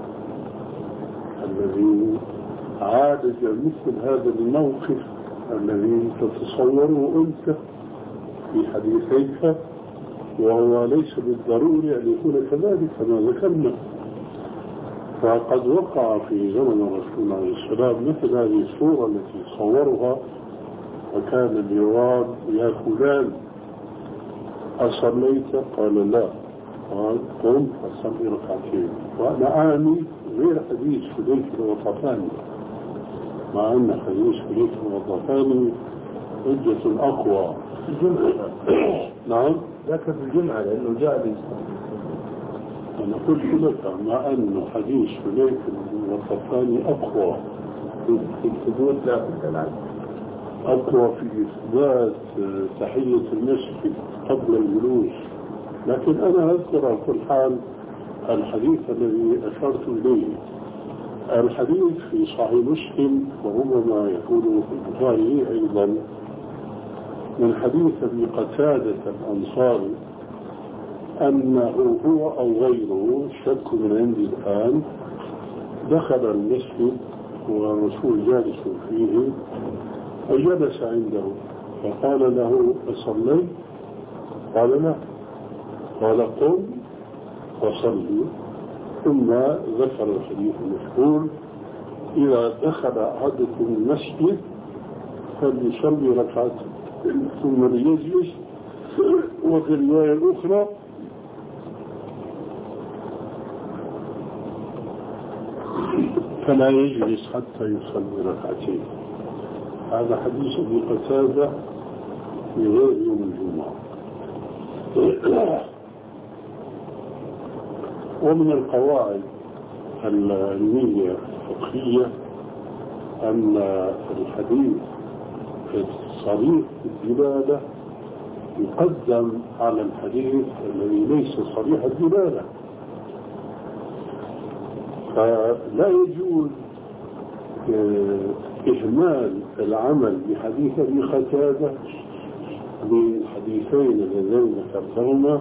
الذي عالج مثل هذا الموقف الذي تتصوره أنت في حديثيك، وهو ليس بالضروري أن يكون كذلك كما ذكرنا. فقد وقع في زمن الرسول عليه السلام مثل هذه الصورة التي صورها، وكان الجواب يا فلان أصليت؟ قال لا. قال قم فصلي ركعتين. وأنا أعني غير حديث حذيفة الغطفاني، مع أن حديث حذيفة الغطفاني حجة أقوى في الجمعة. نعم لكن في الجمعة لأنه جاء بإسلام. أنا قلت لك مع أن حديث حذيفة الغطفاني أقوى في الثبوت لا في الدلالة، أقوى في إثبات تحية المسجد قبل الجلوس. لكن أنا أذكر على كل حال الحديث الذي أشرت إليه. الحديث في صحيح مسلم وربما يكون في البخاري أيضا من حديث أبي قتادة الأنصاري أنه هو أو غيره شك من عندي الآن دخل المسجد والرسول جالس فيه فجلس عنده فقال له أصلي؟ قال لا. قال قم وصلي. ثم ذكر الحديث المشهور إذا دخل أحدكم المسجد فليصلي ركعتين ثم ليجلس. وفي الرواية الأخرى فلا يجلس حتى يصلي ركعتين. هذا حديث أبي قتادة في غير يوم الجمعة. ومن القواعد العلمية الفقهية أن الحديث الصريح في الدلالة يقدم على الحديث الذي ليس صريح الدلالة. فلا يجوز إهمال العمل بحديث أبي قتادة بالحديثين اللذين ذكرتهما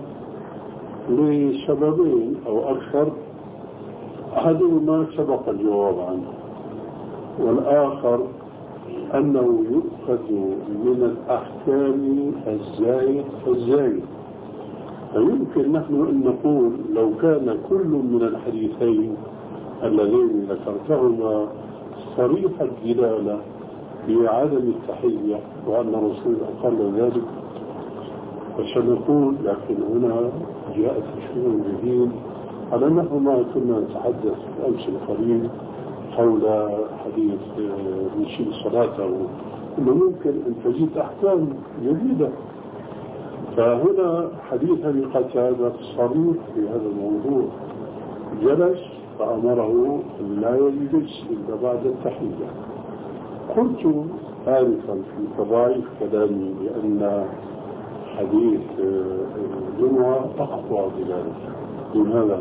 لسببين أو أكثر. أحدهما سبق الجواب عنه، والآخر أنه يؤخذ من الأحكام الزايد فالزايد. فيمكن نحن أن نقول لو كان كل من الحديثين اللذين ذكرتهما صريح الدلالة بعدم التحية وأن الرسول أقل ذلك فسنقول، لكن هنا جاء تشريع جديد على نحو ما كنا نتحدث أمس القريب حول حديث نشيد صلاته، إنه ممكن أن تزيد أحكام جديدة. فهنا حديث أبي قتادة صريح في هذا الموضوع، جلس فأمره أن لا يجلس إلا بعد التحية. قلت آنفا في تضاعيف كلامي بأن حديث الجمعة أقوى بذلك. لماذا؟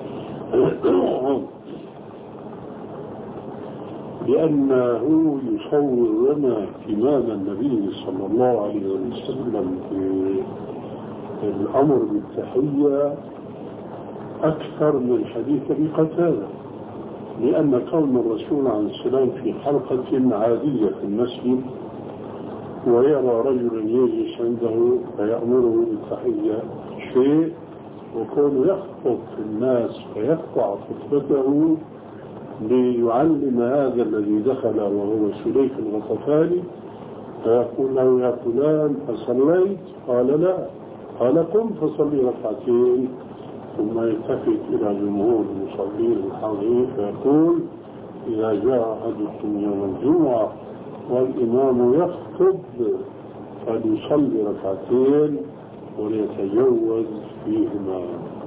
لأنه يصور لنا اهتمام النبي صلى الله عليه وسلم في الأمر بالتحية أكثر من حديث أبي قتادة، لأن كون الرسول عليه السلام في حلقة عادية في المسجد ويرى رجلا يجلس عنده فيأمره بالتحية شيء، وكونه يخطب في الناس فيقطع خطبته ليعلم هذا الذي دخل وهو سليك الغطفاني فيقول له يا فلان أصليت؟ قال لا. قال قم فصلي ركعتين، ثم يلتفت إلى جمهور المصلين الحاضرين فيقول إذا جاء أحدكم يوم الجمعة والإمام يخطب فليصلي ركعتين وليتجوز فيهما.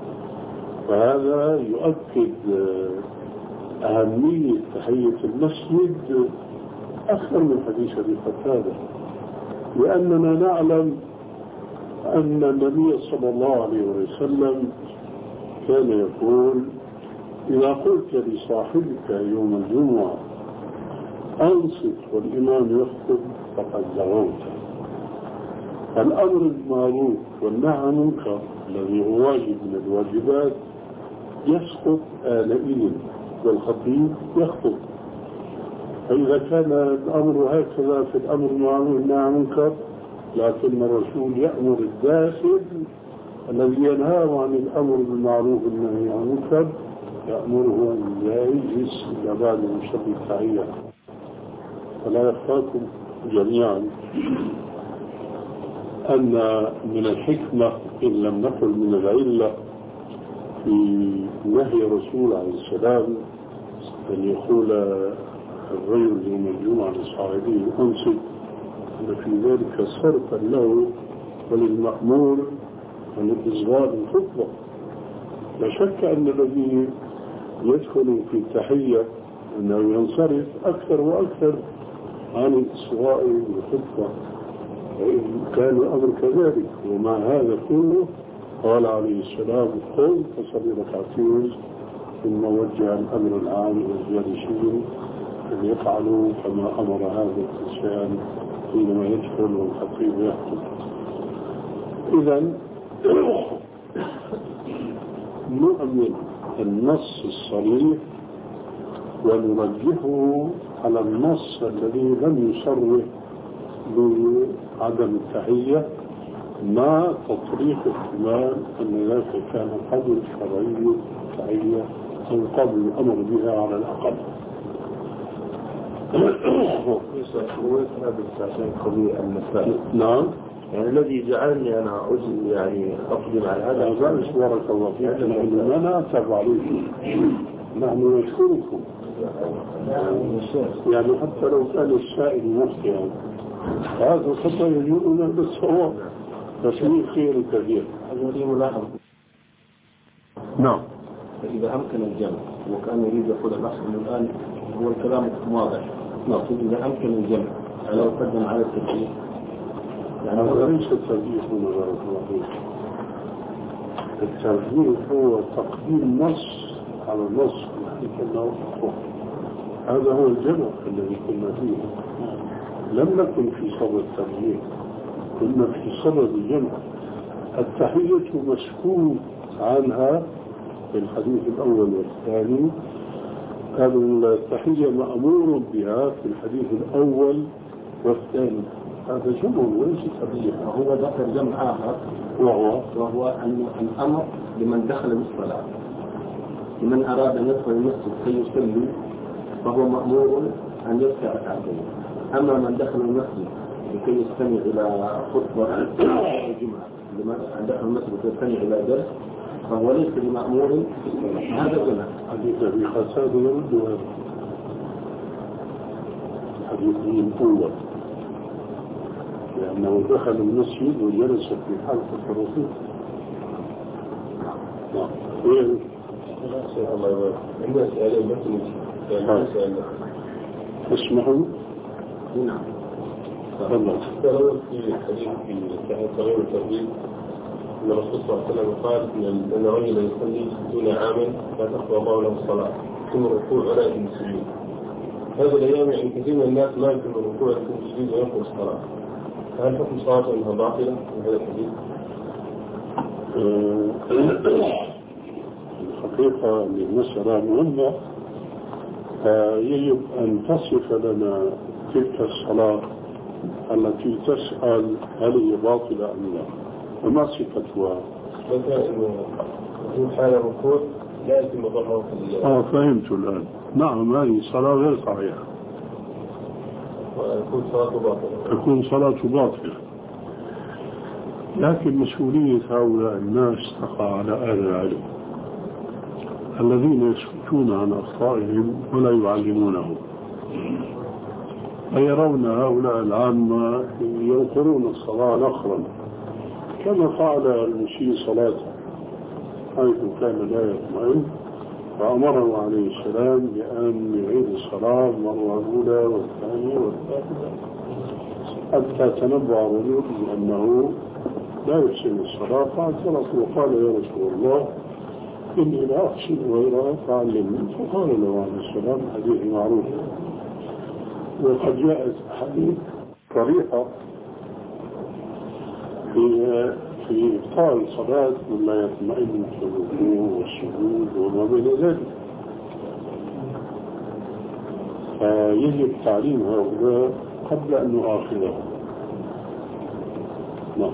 فهذا يؤكد أهمية تحية المسجد أكثر من حديث أبي قتادة، لأننا نعلم أن النبي صلى الله عليه وسلم كان يقول إذا قلت لصاحبك يوم الجمعة أنصت والإمام يخطب فقد لغوت. الأمر بالمعروف والنهي عن المنكر الذي هو واجب من الواجبات يسقط آنئذ والخطيب يخطب. فإذا كان الأمر هكذا في الأمر بالمعروف والنهي عن المنكر، لكن الرسول يأمر الداخل الذي ينهى عن الأمر بالمعروف والنهي عن المنكر يأمره أن لا يجلس إلا بعد أن يصلي التحية. فلا يخفاكم جميعا أن من الحكمة إن لم نقل من العلة في نهي الرسول عليه السلام أن يقول الرجل يوم الجمعة لصاحبه أنصت، أن في ذلك صرفا له وللمأمور عن الإصغاء الخطبة. لا شك أن الذي يدخل في التحية أنه ينصرف أكثر وأكثر عن الإصغاء الخطبة، كان الأمر كذلك. ومع هذا كله قال عليه السلام قل فصلي ركعتين، ثم وجه الأمر العام للجالسين أن يفعلوا كما أمر هذا الإنسان حينما يدخل والخطيب يخطب. إذن نؤمن النص الصريح ونرجحه على النص الذي لم يصرح بعدم التحية، مع تطريق احتمال أن ذلك كان قبل شرعي التحية أو قبل الأمر بها على الأقل. نعم. يعني الذي جعلني أنا أجل يعني أقدم على هذا هذا بارك الله فيك، لأننا لا نعتب عليكم، نحن نشكركم. يعني حتى لو كان السائل مخطئا هذا خطأ يجولنا بالصواب، ففيه خير كثير. هذا لي ملاحظة. نعم. فإذا أمكن الجمع وكان يريد يقول الأصل من الآن هو الكلام واضح، لكن إذا أمكن الجمع لو قدم على الترجيح يعني هذا ليس الترجيح من بارك الله فيك. الترجيح هو تقديم نص على نص لكنه أقوى. هذا هو الجمع الذي كنا فيه. لم نكن في صدد الترجيح، كنا في صدد الجمع. التحية مسكوت عنها في الحديث الأول والثاني، التحية مأمور بها في الحديث الأول والثاني. هذا جمع وليس ترجيح. وهو ذكر جمع آخر وهو وهو أن الأمر لمن دخل الصلاة، لمن أراد أن يدخل المسجد كي يصلي فهو مأمور أن يركع ركعتين. أما من دخل المسجد لكي يستمع إلى خطبة الجمعة، لمن دخل المسجد لكي يستمع إلى درس فهو ليس بمأمور. هذا جناح. حديث أبي حسان يرد هذا حديث من أول، لأنه دخل المسجد وجلس في حلقة الرسول. نعم. الله يبارك. عندنا سؤالين بس اسمحوا. نعم. تفضل. ترى في حديث في صغير التوحيد أن الرسول صلى الله عليه وسلم قال أن رجلا يصلي ستون عاما لا تقوى الله له الصلاة ثم الركوع ولا يتم السجود. هذه الأيام يعني كثير من الناس لا يتم الركوع ولا يتم السجود ويقوم الصلاة، فهل حكم صلاته أنها باطلة في هذا الحديث؟ الحقيقة المسألة مهمة، يجب أن تصف لنا تلك الصلاة التي تسأل هل هي باطلة أم لا، وما صفتها؟ مثلا أنه في حال الركوع لا يتم ضرره في الله. آه فهمت الآن. نعم هذه صلاة غير صحيحة، ويكون صلاته باطلة. تكون صلاة باطلة، لكن مسؤولية هؤلاء الناس تقع على أهل العلم الذين يسكتون عن أخطائهم ولا يعلمونه، فيرون هؤلاء العامة ينقرون الصلاة نقرا كما فعل المسيء صلاته حيث كان لا يطمئن، فأمره عليه السلام بأن يعيد الصلاة مرة أولى والثانية والثالثة حتى تنبأ الرجل بأنه لا يحسن الصلاة، فاعترف وقال يا رسول الله إني لا أحسن غيرها فعلمني، فقال له عليه السلام حديث معروف. وقد جاءت حديث صريحة في في إبطال الصلاة ولا يطمئن في الركوع والسجود وما بين ذلك، فيجب تعليم هؤلاء قبل أن نؤاخذهم. نعم.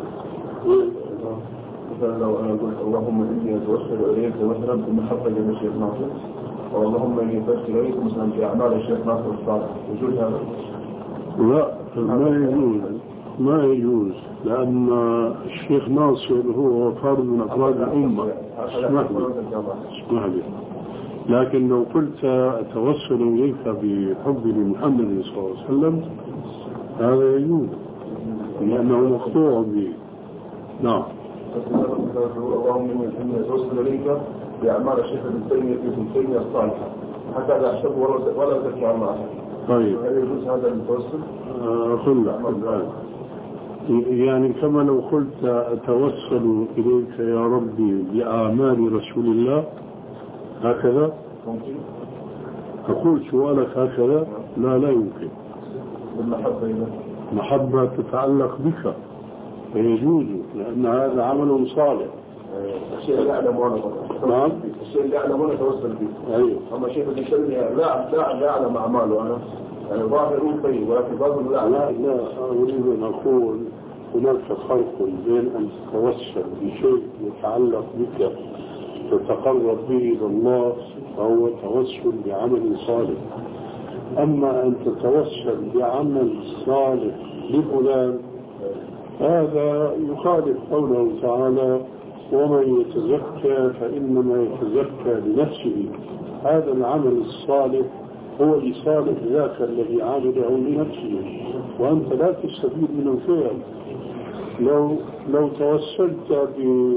مثلا لو أنا قلت اللهم إني أتوسل إليك مثلا بمحبة للشيخ ناصر، واللهم إني أتوسل إليك مثلا بأعمال الشيخ ناصر الصالح، يجوز هذا؟ لا ما يجوز، ما يجوز، لأن الشيخ ناصر هو فرد من أفراد الأمة. اسمح لي اسمح لي لكن لو قلت أتوسل إليك بحب لمحمد صلى الله عليه وسلم هذا يجوز لأنه مقطوع به. نعم. اللهم إني أتوسل إليك بأعمال الشيخ ابن تيمية ابن تيمية الصالحة حتى لا أحسب ولا أذكر عن أحد. طيب. هل يجوز هذا التوسل؟ أقول لك يعني كما لو قلت أتوسل إليك يا ربي بأعمال رسول الله هكذا ممكن؟ أقول سؤالك هكذا؟ لا لا يمكن. بالمحبة إذا محبة تتعلق بك فيجوز لأن هذا عمل صالح. الشيء اللي أعلم وأنا نعم. الشيء اللي أعلم وأنا توسل به. أيوه. أما شيء اللي يسمي لا لا لا أعلم أعماله أنا يعني ظاهر طيب ولكن باطن لا. لا لا أريد أن أقول هناك فرق بين أن تتوسل بشيء يتعلق بك تتقرب به إلى الله فهو توسل بعمل صالح، أما أن تتوسل بعمل صالح لفلان هذا يخالف قوله تعالى ومن يتزكى فإنما يتزكى لنفسه. هذا العمل الصالح هو لصالح ذاك الذي عمله لنفسه وأنت لا تستفيد من الفعل. لو لو توسلت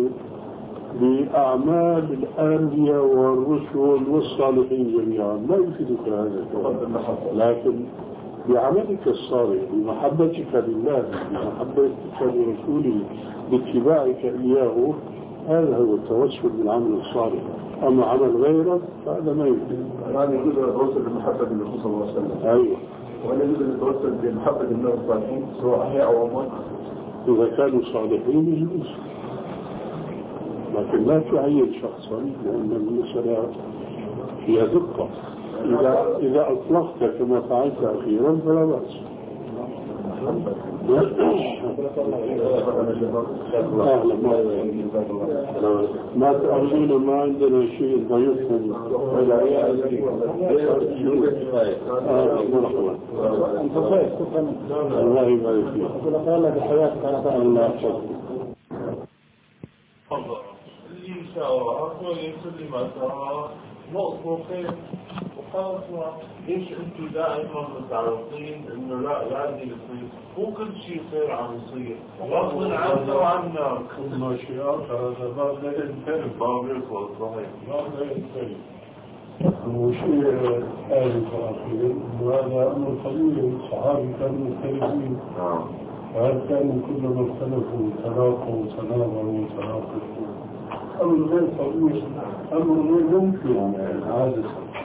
بأعمال الأنبياء والرسل والصالحين جميعا لا يفيدك هذا، لكن بعملك الصالح بمحبتك لله بمحبتك لرسوله باتباعك إياه هذا هو التوسل بالعمل الصالح. أما عمل غيره فهذا ما يمكن. الآن يجوز أن نتوسل بمحبة النبي صلى الله عليه وسلم. أيوه. وأن يجوز أن نتوسل بمحبة الناس الصالحين سواء أحياء أو أموات. إذا كانوا صالحين يجوز، لكن لا تعين شخصا لأن المسألة فيها دقة. إذا إذا أطلقت كما فعلت أخيرا فلا بأس. ما تأخذون ما عندنا شيء ضيفكم ولا الله يبارك فيك. الله بحياتك على الله يحفظك. اللي إن شاء الله أقول يسلم أسرار نقطة خير وخلاص. ليش أنتوا دائما متعرضين إنه لا لازم يصير مو كل شيء خير عم يصير غصب عنا وعنك. الماشيات هذا باب لا ينتهي. باب يخلص صحيح. باب لا ينتهي. وشيء آلي فأخير وهذا أمر طبيعي. الصحابة كانوا مختلفين. وهل كانوا كلما اختلفوا تلاقوا تناظروا تناقشوا؟ أمر غير طبيعي، أمر غير ممكن يعني عادة.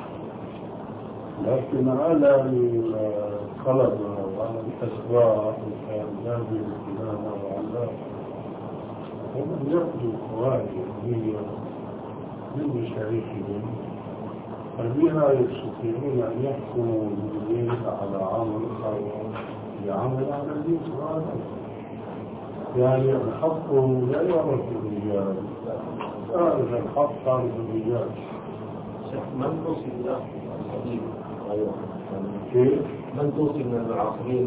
لكن على الطلبة وعلى الأسواق والكلام والكلام وعلى هم يأخذوا قواعد علمية من مشايخهم فبها يستطيعون أن يحكموا بالدين على عمل أو بعمل على الدين سبحانه. يعني الحق لا يعرف الرجال، أعرف الحق تعرف الرجال. من توصي بالله الحديث غيره؟ كيف؟ من توصي من العاصرين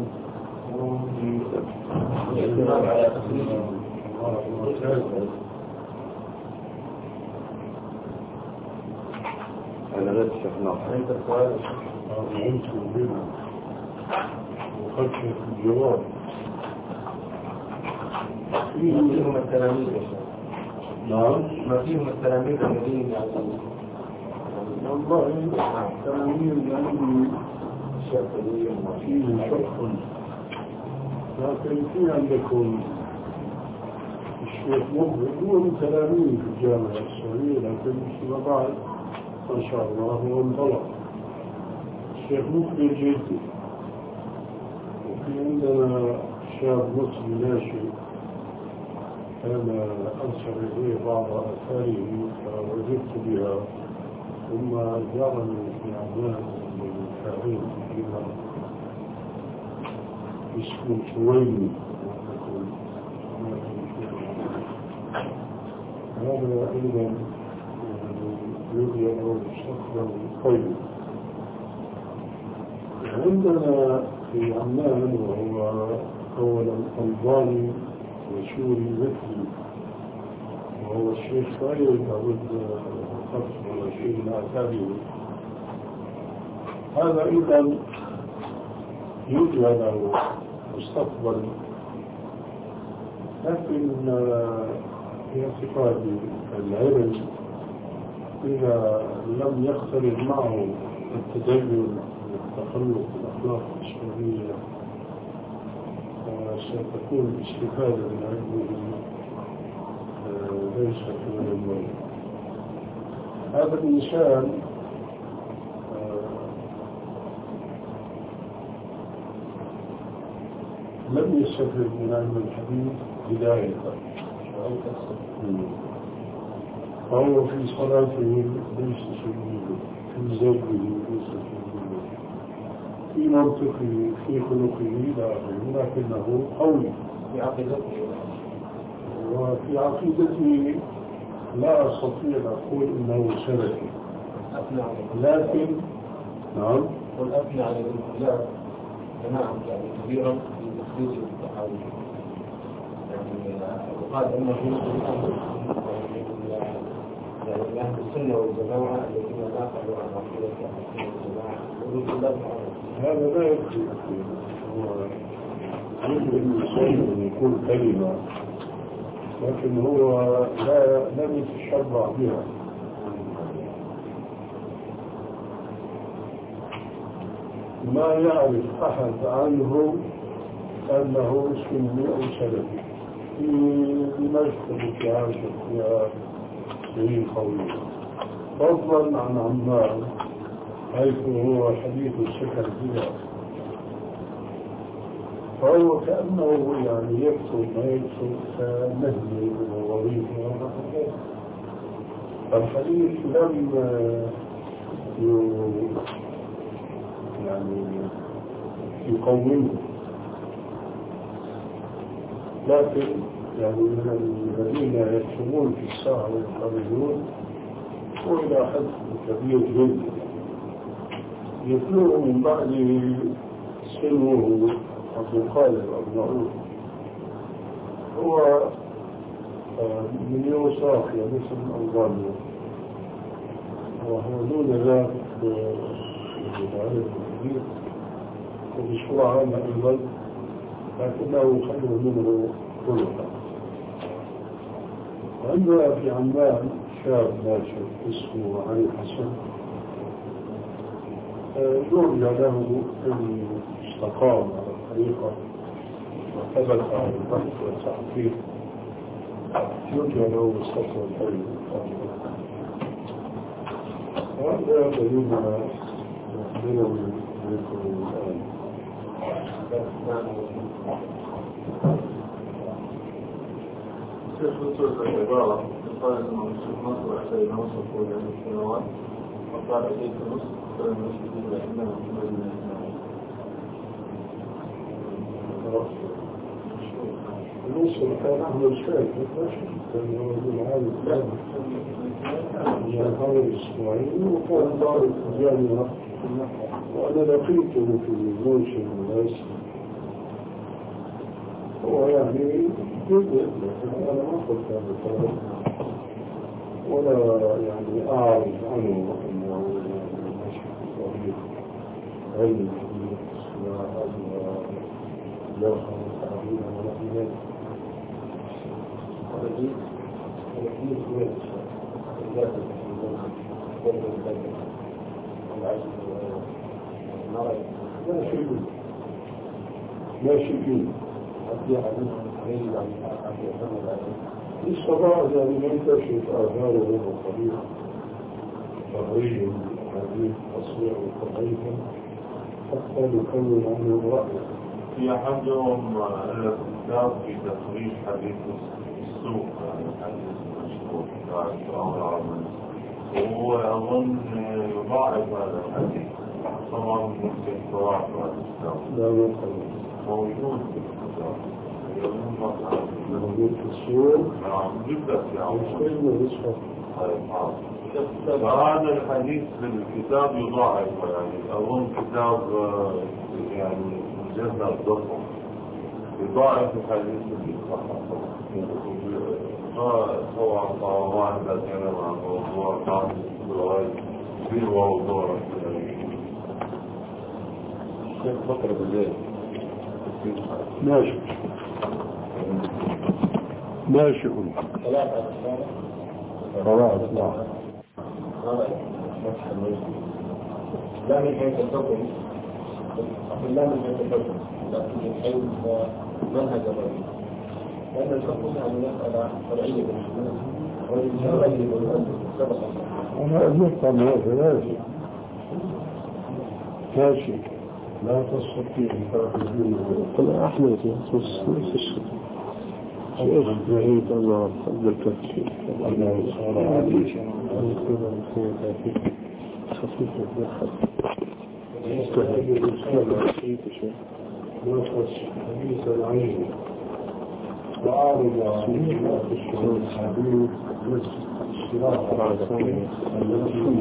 بالاعتماد على تخريجه؟ أنا غير الشيخ ناصر. أنت السؤال أنت بنا وخشية الجواب. ما فيهم التلاميذ يا شيخ؟ نعم. ما فيهم التلاميذ الذين يعني والله التلاميذ يعني الشافعية فيه شرح، لكن في عندكم الشيخ مقبل هو من تلاميذ في الجامعة السعودية، لكن فيما بعد ما شاء الله هو انطلق. الشيخ مقبل جدي. وفي عندنا شاب مصري ناشئ كان أرسل إليه بعض آثاره فوجدت بها، ثم جارني في عمان من شهرين فيها اسمه شويني. هذا أيضا يبدأ مستقبل طيب. عندنا في عمان وهو أولا ألباني وسوري مثلي وهو الشيخ سعيد أود خطف ولا شيء لا أتابعه. هذا أيضا يوجد له مستقبل، لكن في اعتقادي العلم إذا لم يختلط معه التدين والتخلق بالأخلاق الإسلامية ستكون الاستفادة من علمه ليست من المال. هذا الإنسان لم يستفد من علم الحديث بداية، فهو في صلاته ليس سيده، في زوجه ليس سيده، في منطقه في خلقه لا غير، لكنه قوي في عقيدته. وفي عقيدته لا أستطيع أن أقول إنه سلفي، لكن نعم قل أثنى على الانقلاب جماعة يعني كبيرا في تخريج التحاليل، يعني وقال أنه يعني أهل السنة والجماعة الذين ناقلوا عن عقيدة أهل السنة والجماعة وجود الله تعالى. هذا لا يكفي. يمكن الإنسان أن يقول كلمة لكن هو لا لم يتشبع بها. ما يعرف أحد عنه أنه سني أو سلفي. في دمشق في عاشر فيها سنين قوية، فضلا عن عمار حيث هو حديث السكر بلا، فهو كأنه يعني يكتب ما يكتب كمهني ووظيفة. الحديث لم يعني يقومه، لكن يعني من الذين يكتمون في الساعة ويخرجون وإلى حد كبير جدا يتلوه من بعد سنه أبو خالد الأرناؤوط هو من يوساخ يعني اسم ألبانيا وهو دون ذلك بالعالم الكبير وبشكوى عامة أيضا لكنه خير منه خلقا. وعندنا في عمان شاب ناشئ اسمه علي حسن يرجى له أن استقام على الطريقة وثبت على البحث والتحقيق يرجى له مستقبل طيب. وهذا دليلنا يخبرنا بكم الآن. كيف تصل العبارة؟ قال إنه الشيخ ناصر أحسن نوصل فوق يعني السنوات وقال إليك نصف فلم يشهد إلا إنه من النصر كان أهل الشيخ كان رجل عالم من هذا الإسماعيلي وكان دار الجامعة وأنا لقيته في الموشن والناس هو يعني جزء أنا ما قلت هذا الكلام ولا يعني أعرف عنه أنه مشهد علم كبير ويرحم التعبير ولا في ذلك هذا جيد هذا جيد كويس ذات لا شيء لا شيء استطاع ذلك أن تكشف آثاره وطريقه ظهريا حديث تصوير وضعيفا حتى يكون عنه رأيه. في أحدهم ألف كتاب في تخريج حديث السوق حديث مشهور بتاع الفرعون العربي وهو أظن يضاعف هذا الحديث طبعا ممكن تضاعف هذا الكتاب. لا يقل موجود في الكتاب موجود في السوق. نعم جدا في عمر. فهذا الحديث في الكتاب يضاعف يعني أظن كتاب يعني مجلد ضخم يضاعف الحديث اللي طبعا طبعا واحد كان مع موضوع خاص بالغاية في موضوع كيف بكرة بالليل ماشي ماشي ثلاثة ثلاثة نعم لا من حيث الحكم لا من حيث الحكم لكن من حيث منهج الرجل لأن الحكم يعني مسألة فرعية أنا أجبت عن هذا ماشي ماشي لا تستطيع أن تأخذين طلع أحمد يا نفس الشيء شيخ بعيد الله عبد الكافي أنا صار عليك خفيف الضحك نفس حديث العين وعارض على الحديث مثل الصراحة التي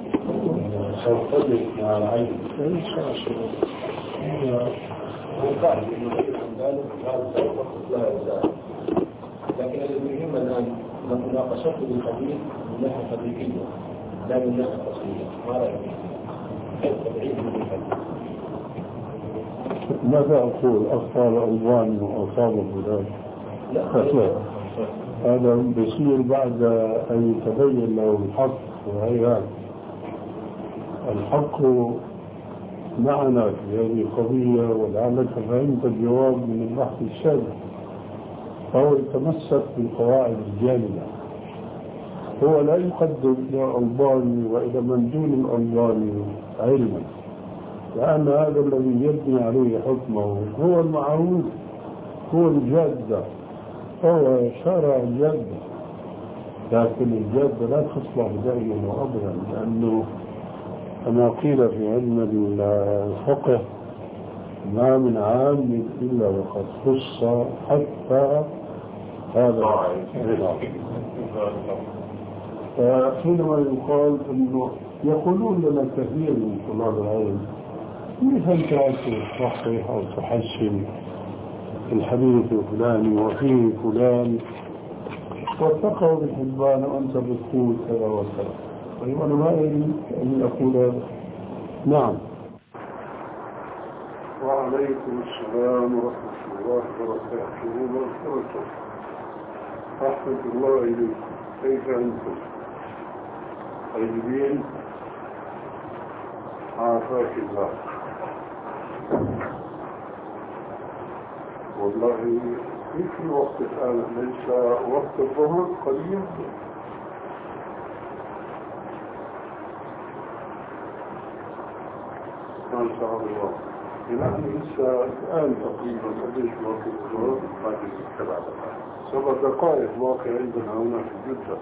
ترتبط مع العين لكن المهم الآن مناقشته بالحديث من ناحية حقيقية لا من ناحية تصويرية. ما رأيك؟ كيف تبعيد من الحديث؟ ماذا أقول أخطار الألباني وأصاب فلان؟ لا هذا بيصير بعد أن يتبين له الحق وهي الحق معنا في هذه القضية ولعلك فهمت الجواب من البحث السابق. فهو يتمسك بالقواعد الجامدة. هو لا يقدم إلى ألباني وإلى من دون الألباني علما لأن هذا الذي يبني عليه حكمه هو المعروف هو الجادة هو شارع الجادة لكن الجادة لا تصلح دائما وأبدا لأنه كما قيل في علم الفقه ما من عام إلا وقد خص حتى هذا النظام. فحينما يقال أنه يقولون لنا كثير من طلاب العلم كيف أنت تصحح أو تحسن الحديث الفلاني وفيه فلان وثقه ابن حبان وأنت بتقول كذا وكذا. طيب أنا ما أريد أن أقول هذا. نعم. وعليكم السلام ورحمة الله وبركاته وبركاته. رحمة الله إليكم. كيف أنتم؟ طيبين؟ عافاك الله. والله في وقت الآن ليس وقت الظهر قريب. ما شاء الله. يعني لسه الآن تقريبا قديش وقت الظهر؟ بعد السبع سبع دقائق واقع عندنا هنا في جدة.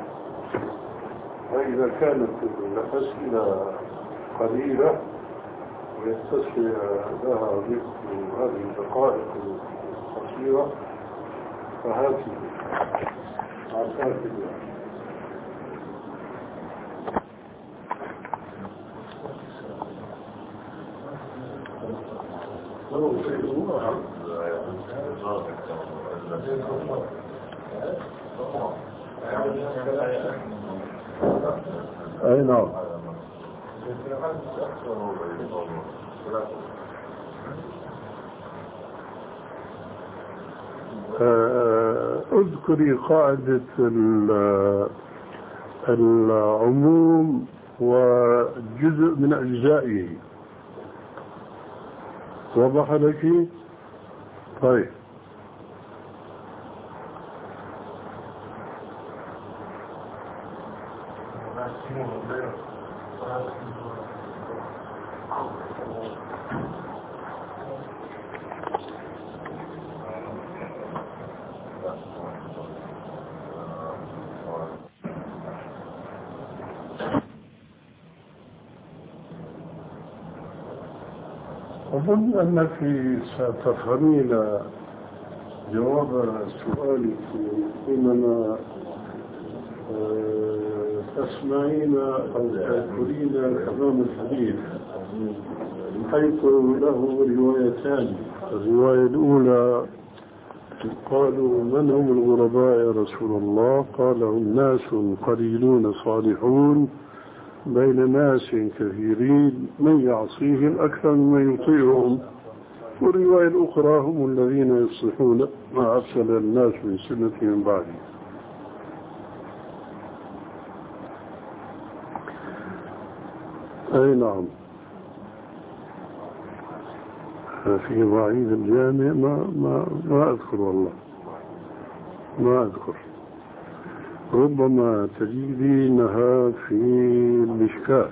فإذا كانت الأسئلة قليلة ويتسع لها مثل هذه الدقائق القصيرة فهذه عافاك الله. أي نعم. اذكري قاعدة العموم وجزء من أجزائه. وضح لك؟ طيب. أظن أنك ستفهمين جواب سؤالك حينما تسمعين أو تذكرين الإمام الحديث حيث له روايتان. الرواية الأولى قالوا من هم الغرباء يا رسول الله؟ قال هم ناس قليلون صالحون بين ناس كثيرين من يعصيهم أكثر ممن يطيعهم. والرواية الأخرى هم الذين يصلحون ما أفسد الناس من سنة من بعده. أي نعم. في ضعيف الجامع ما, ما, ما أذكر والله ما أذكر. ربما تجدينها في المشكات.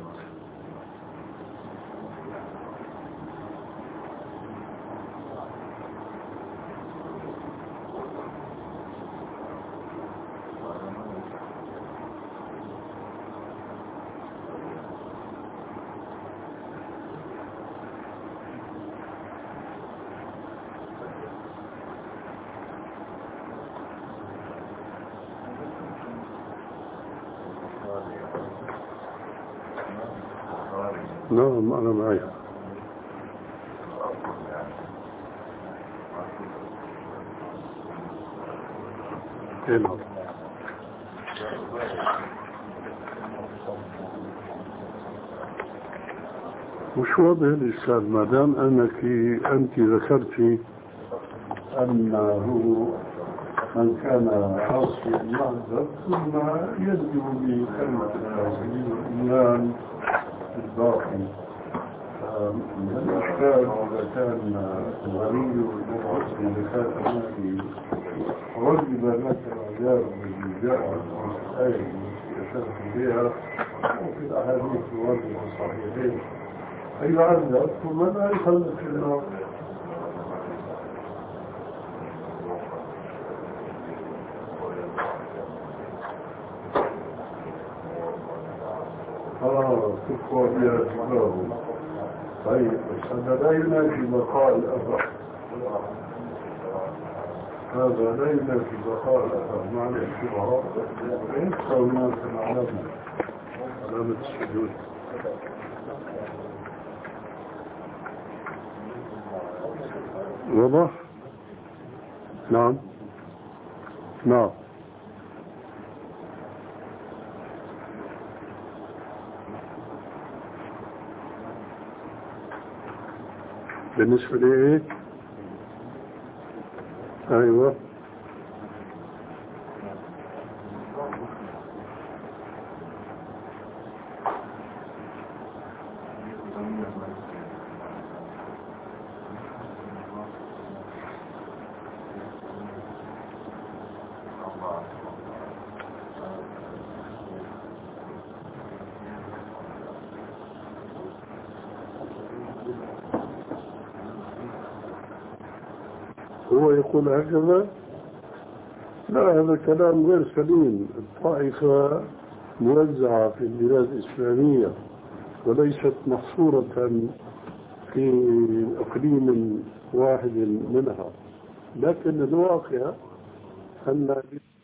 نعم أنا معي. نعم. مش واضح الإشكال ما دام أنك أنت ذكرتي أنه من كان عاصيا معذب ثم يجب بكلمة التوحيد والإيمان الباقي. من الإشكال إذا كان الغني والمسلم بكاته في رجب لك العذاب الذي جاء في الآية يشرح بها وفي الأحاديث الواردة الصحيحين فيعذب ثم لا يخلد في النار. آه تقوى بها جباه طيب بس هذا لا ينافي بقاء الأثر، هذا لا ينافي بقاء الأثر معنى الشبهات يبقى هناك العلامة، علامة السجود. واضح؟ نعم نعم. بالنسبة لي أيوة هو يقول هكذا؟ لا، هذا كلام غير سليم. الطائفة موزعة في البلاد الإسلامية وليست محصورة في إقليم واحد منها، لكن الواقع أن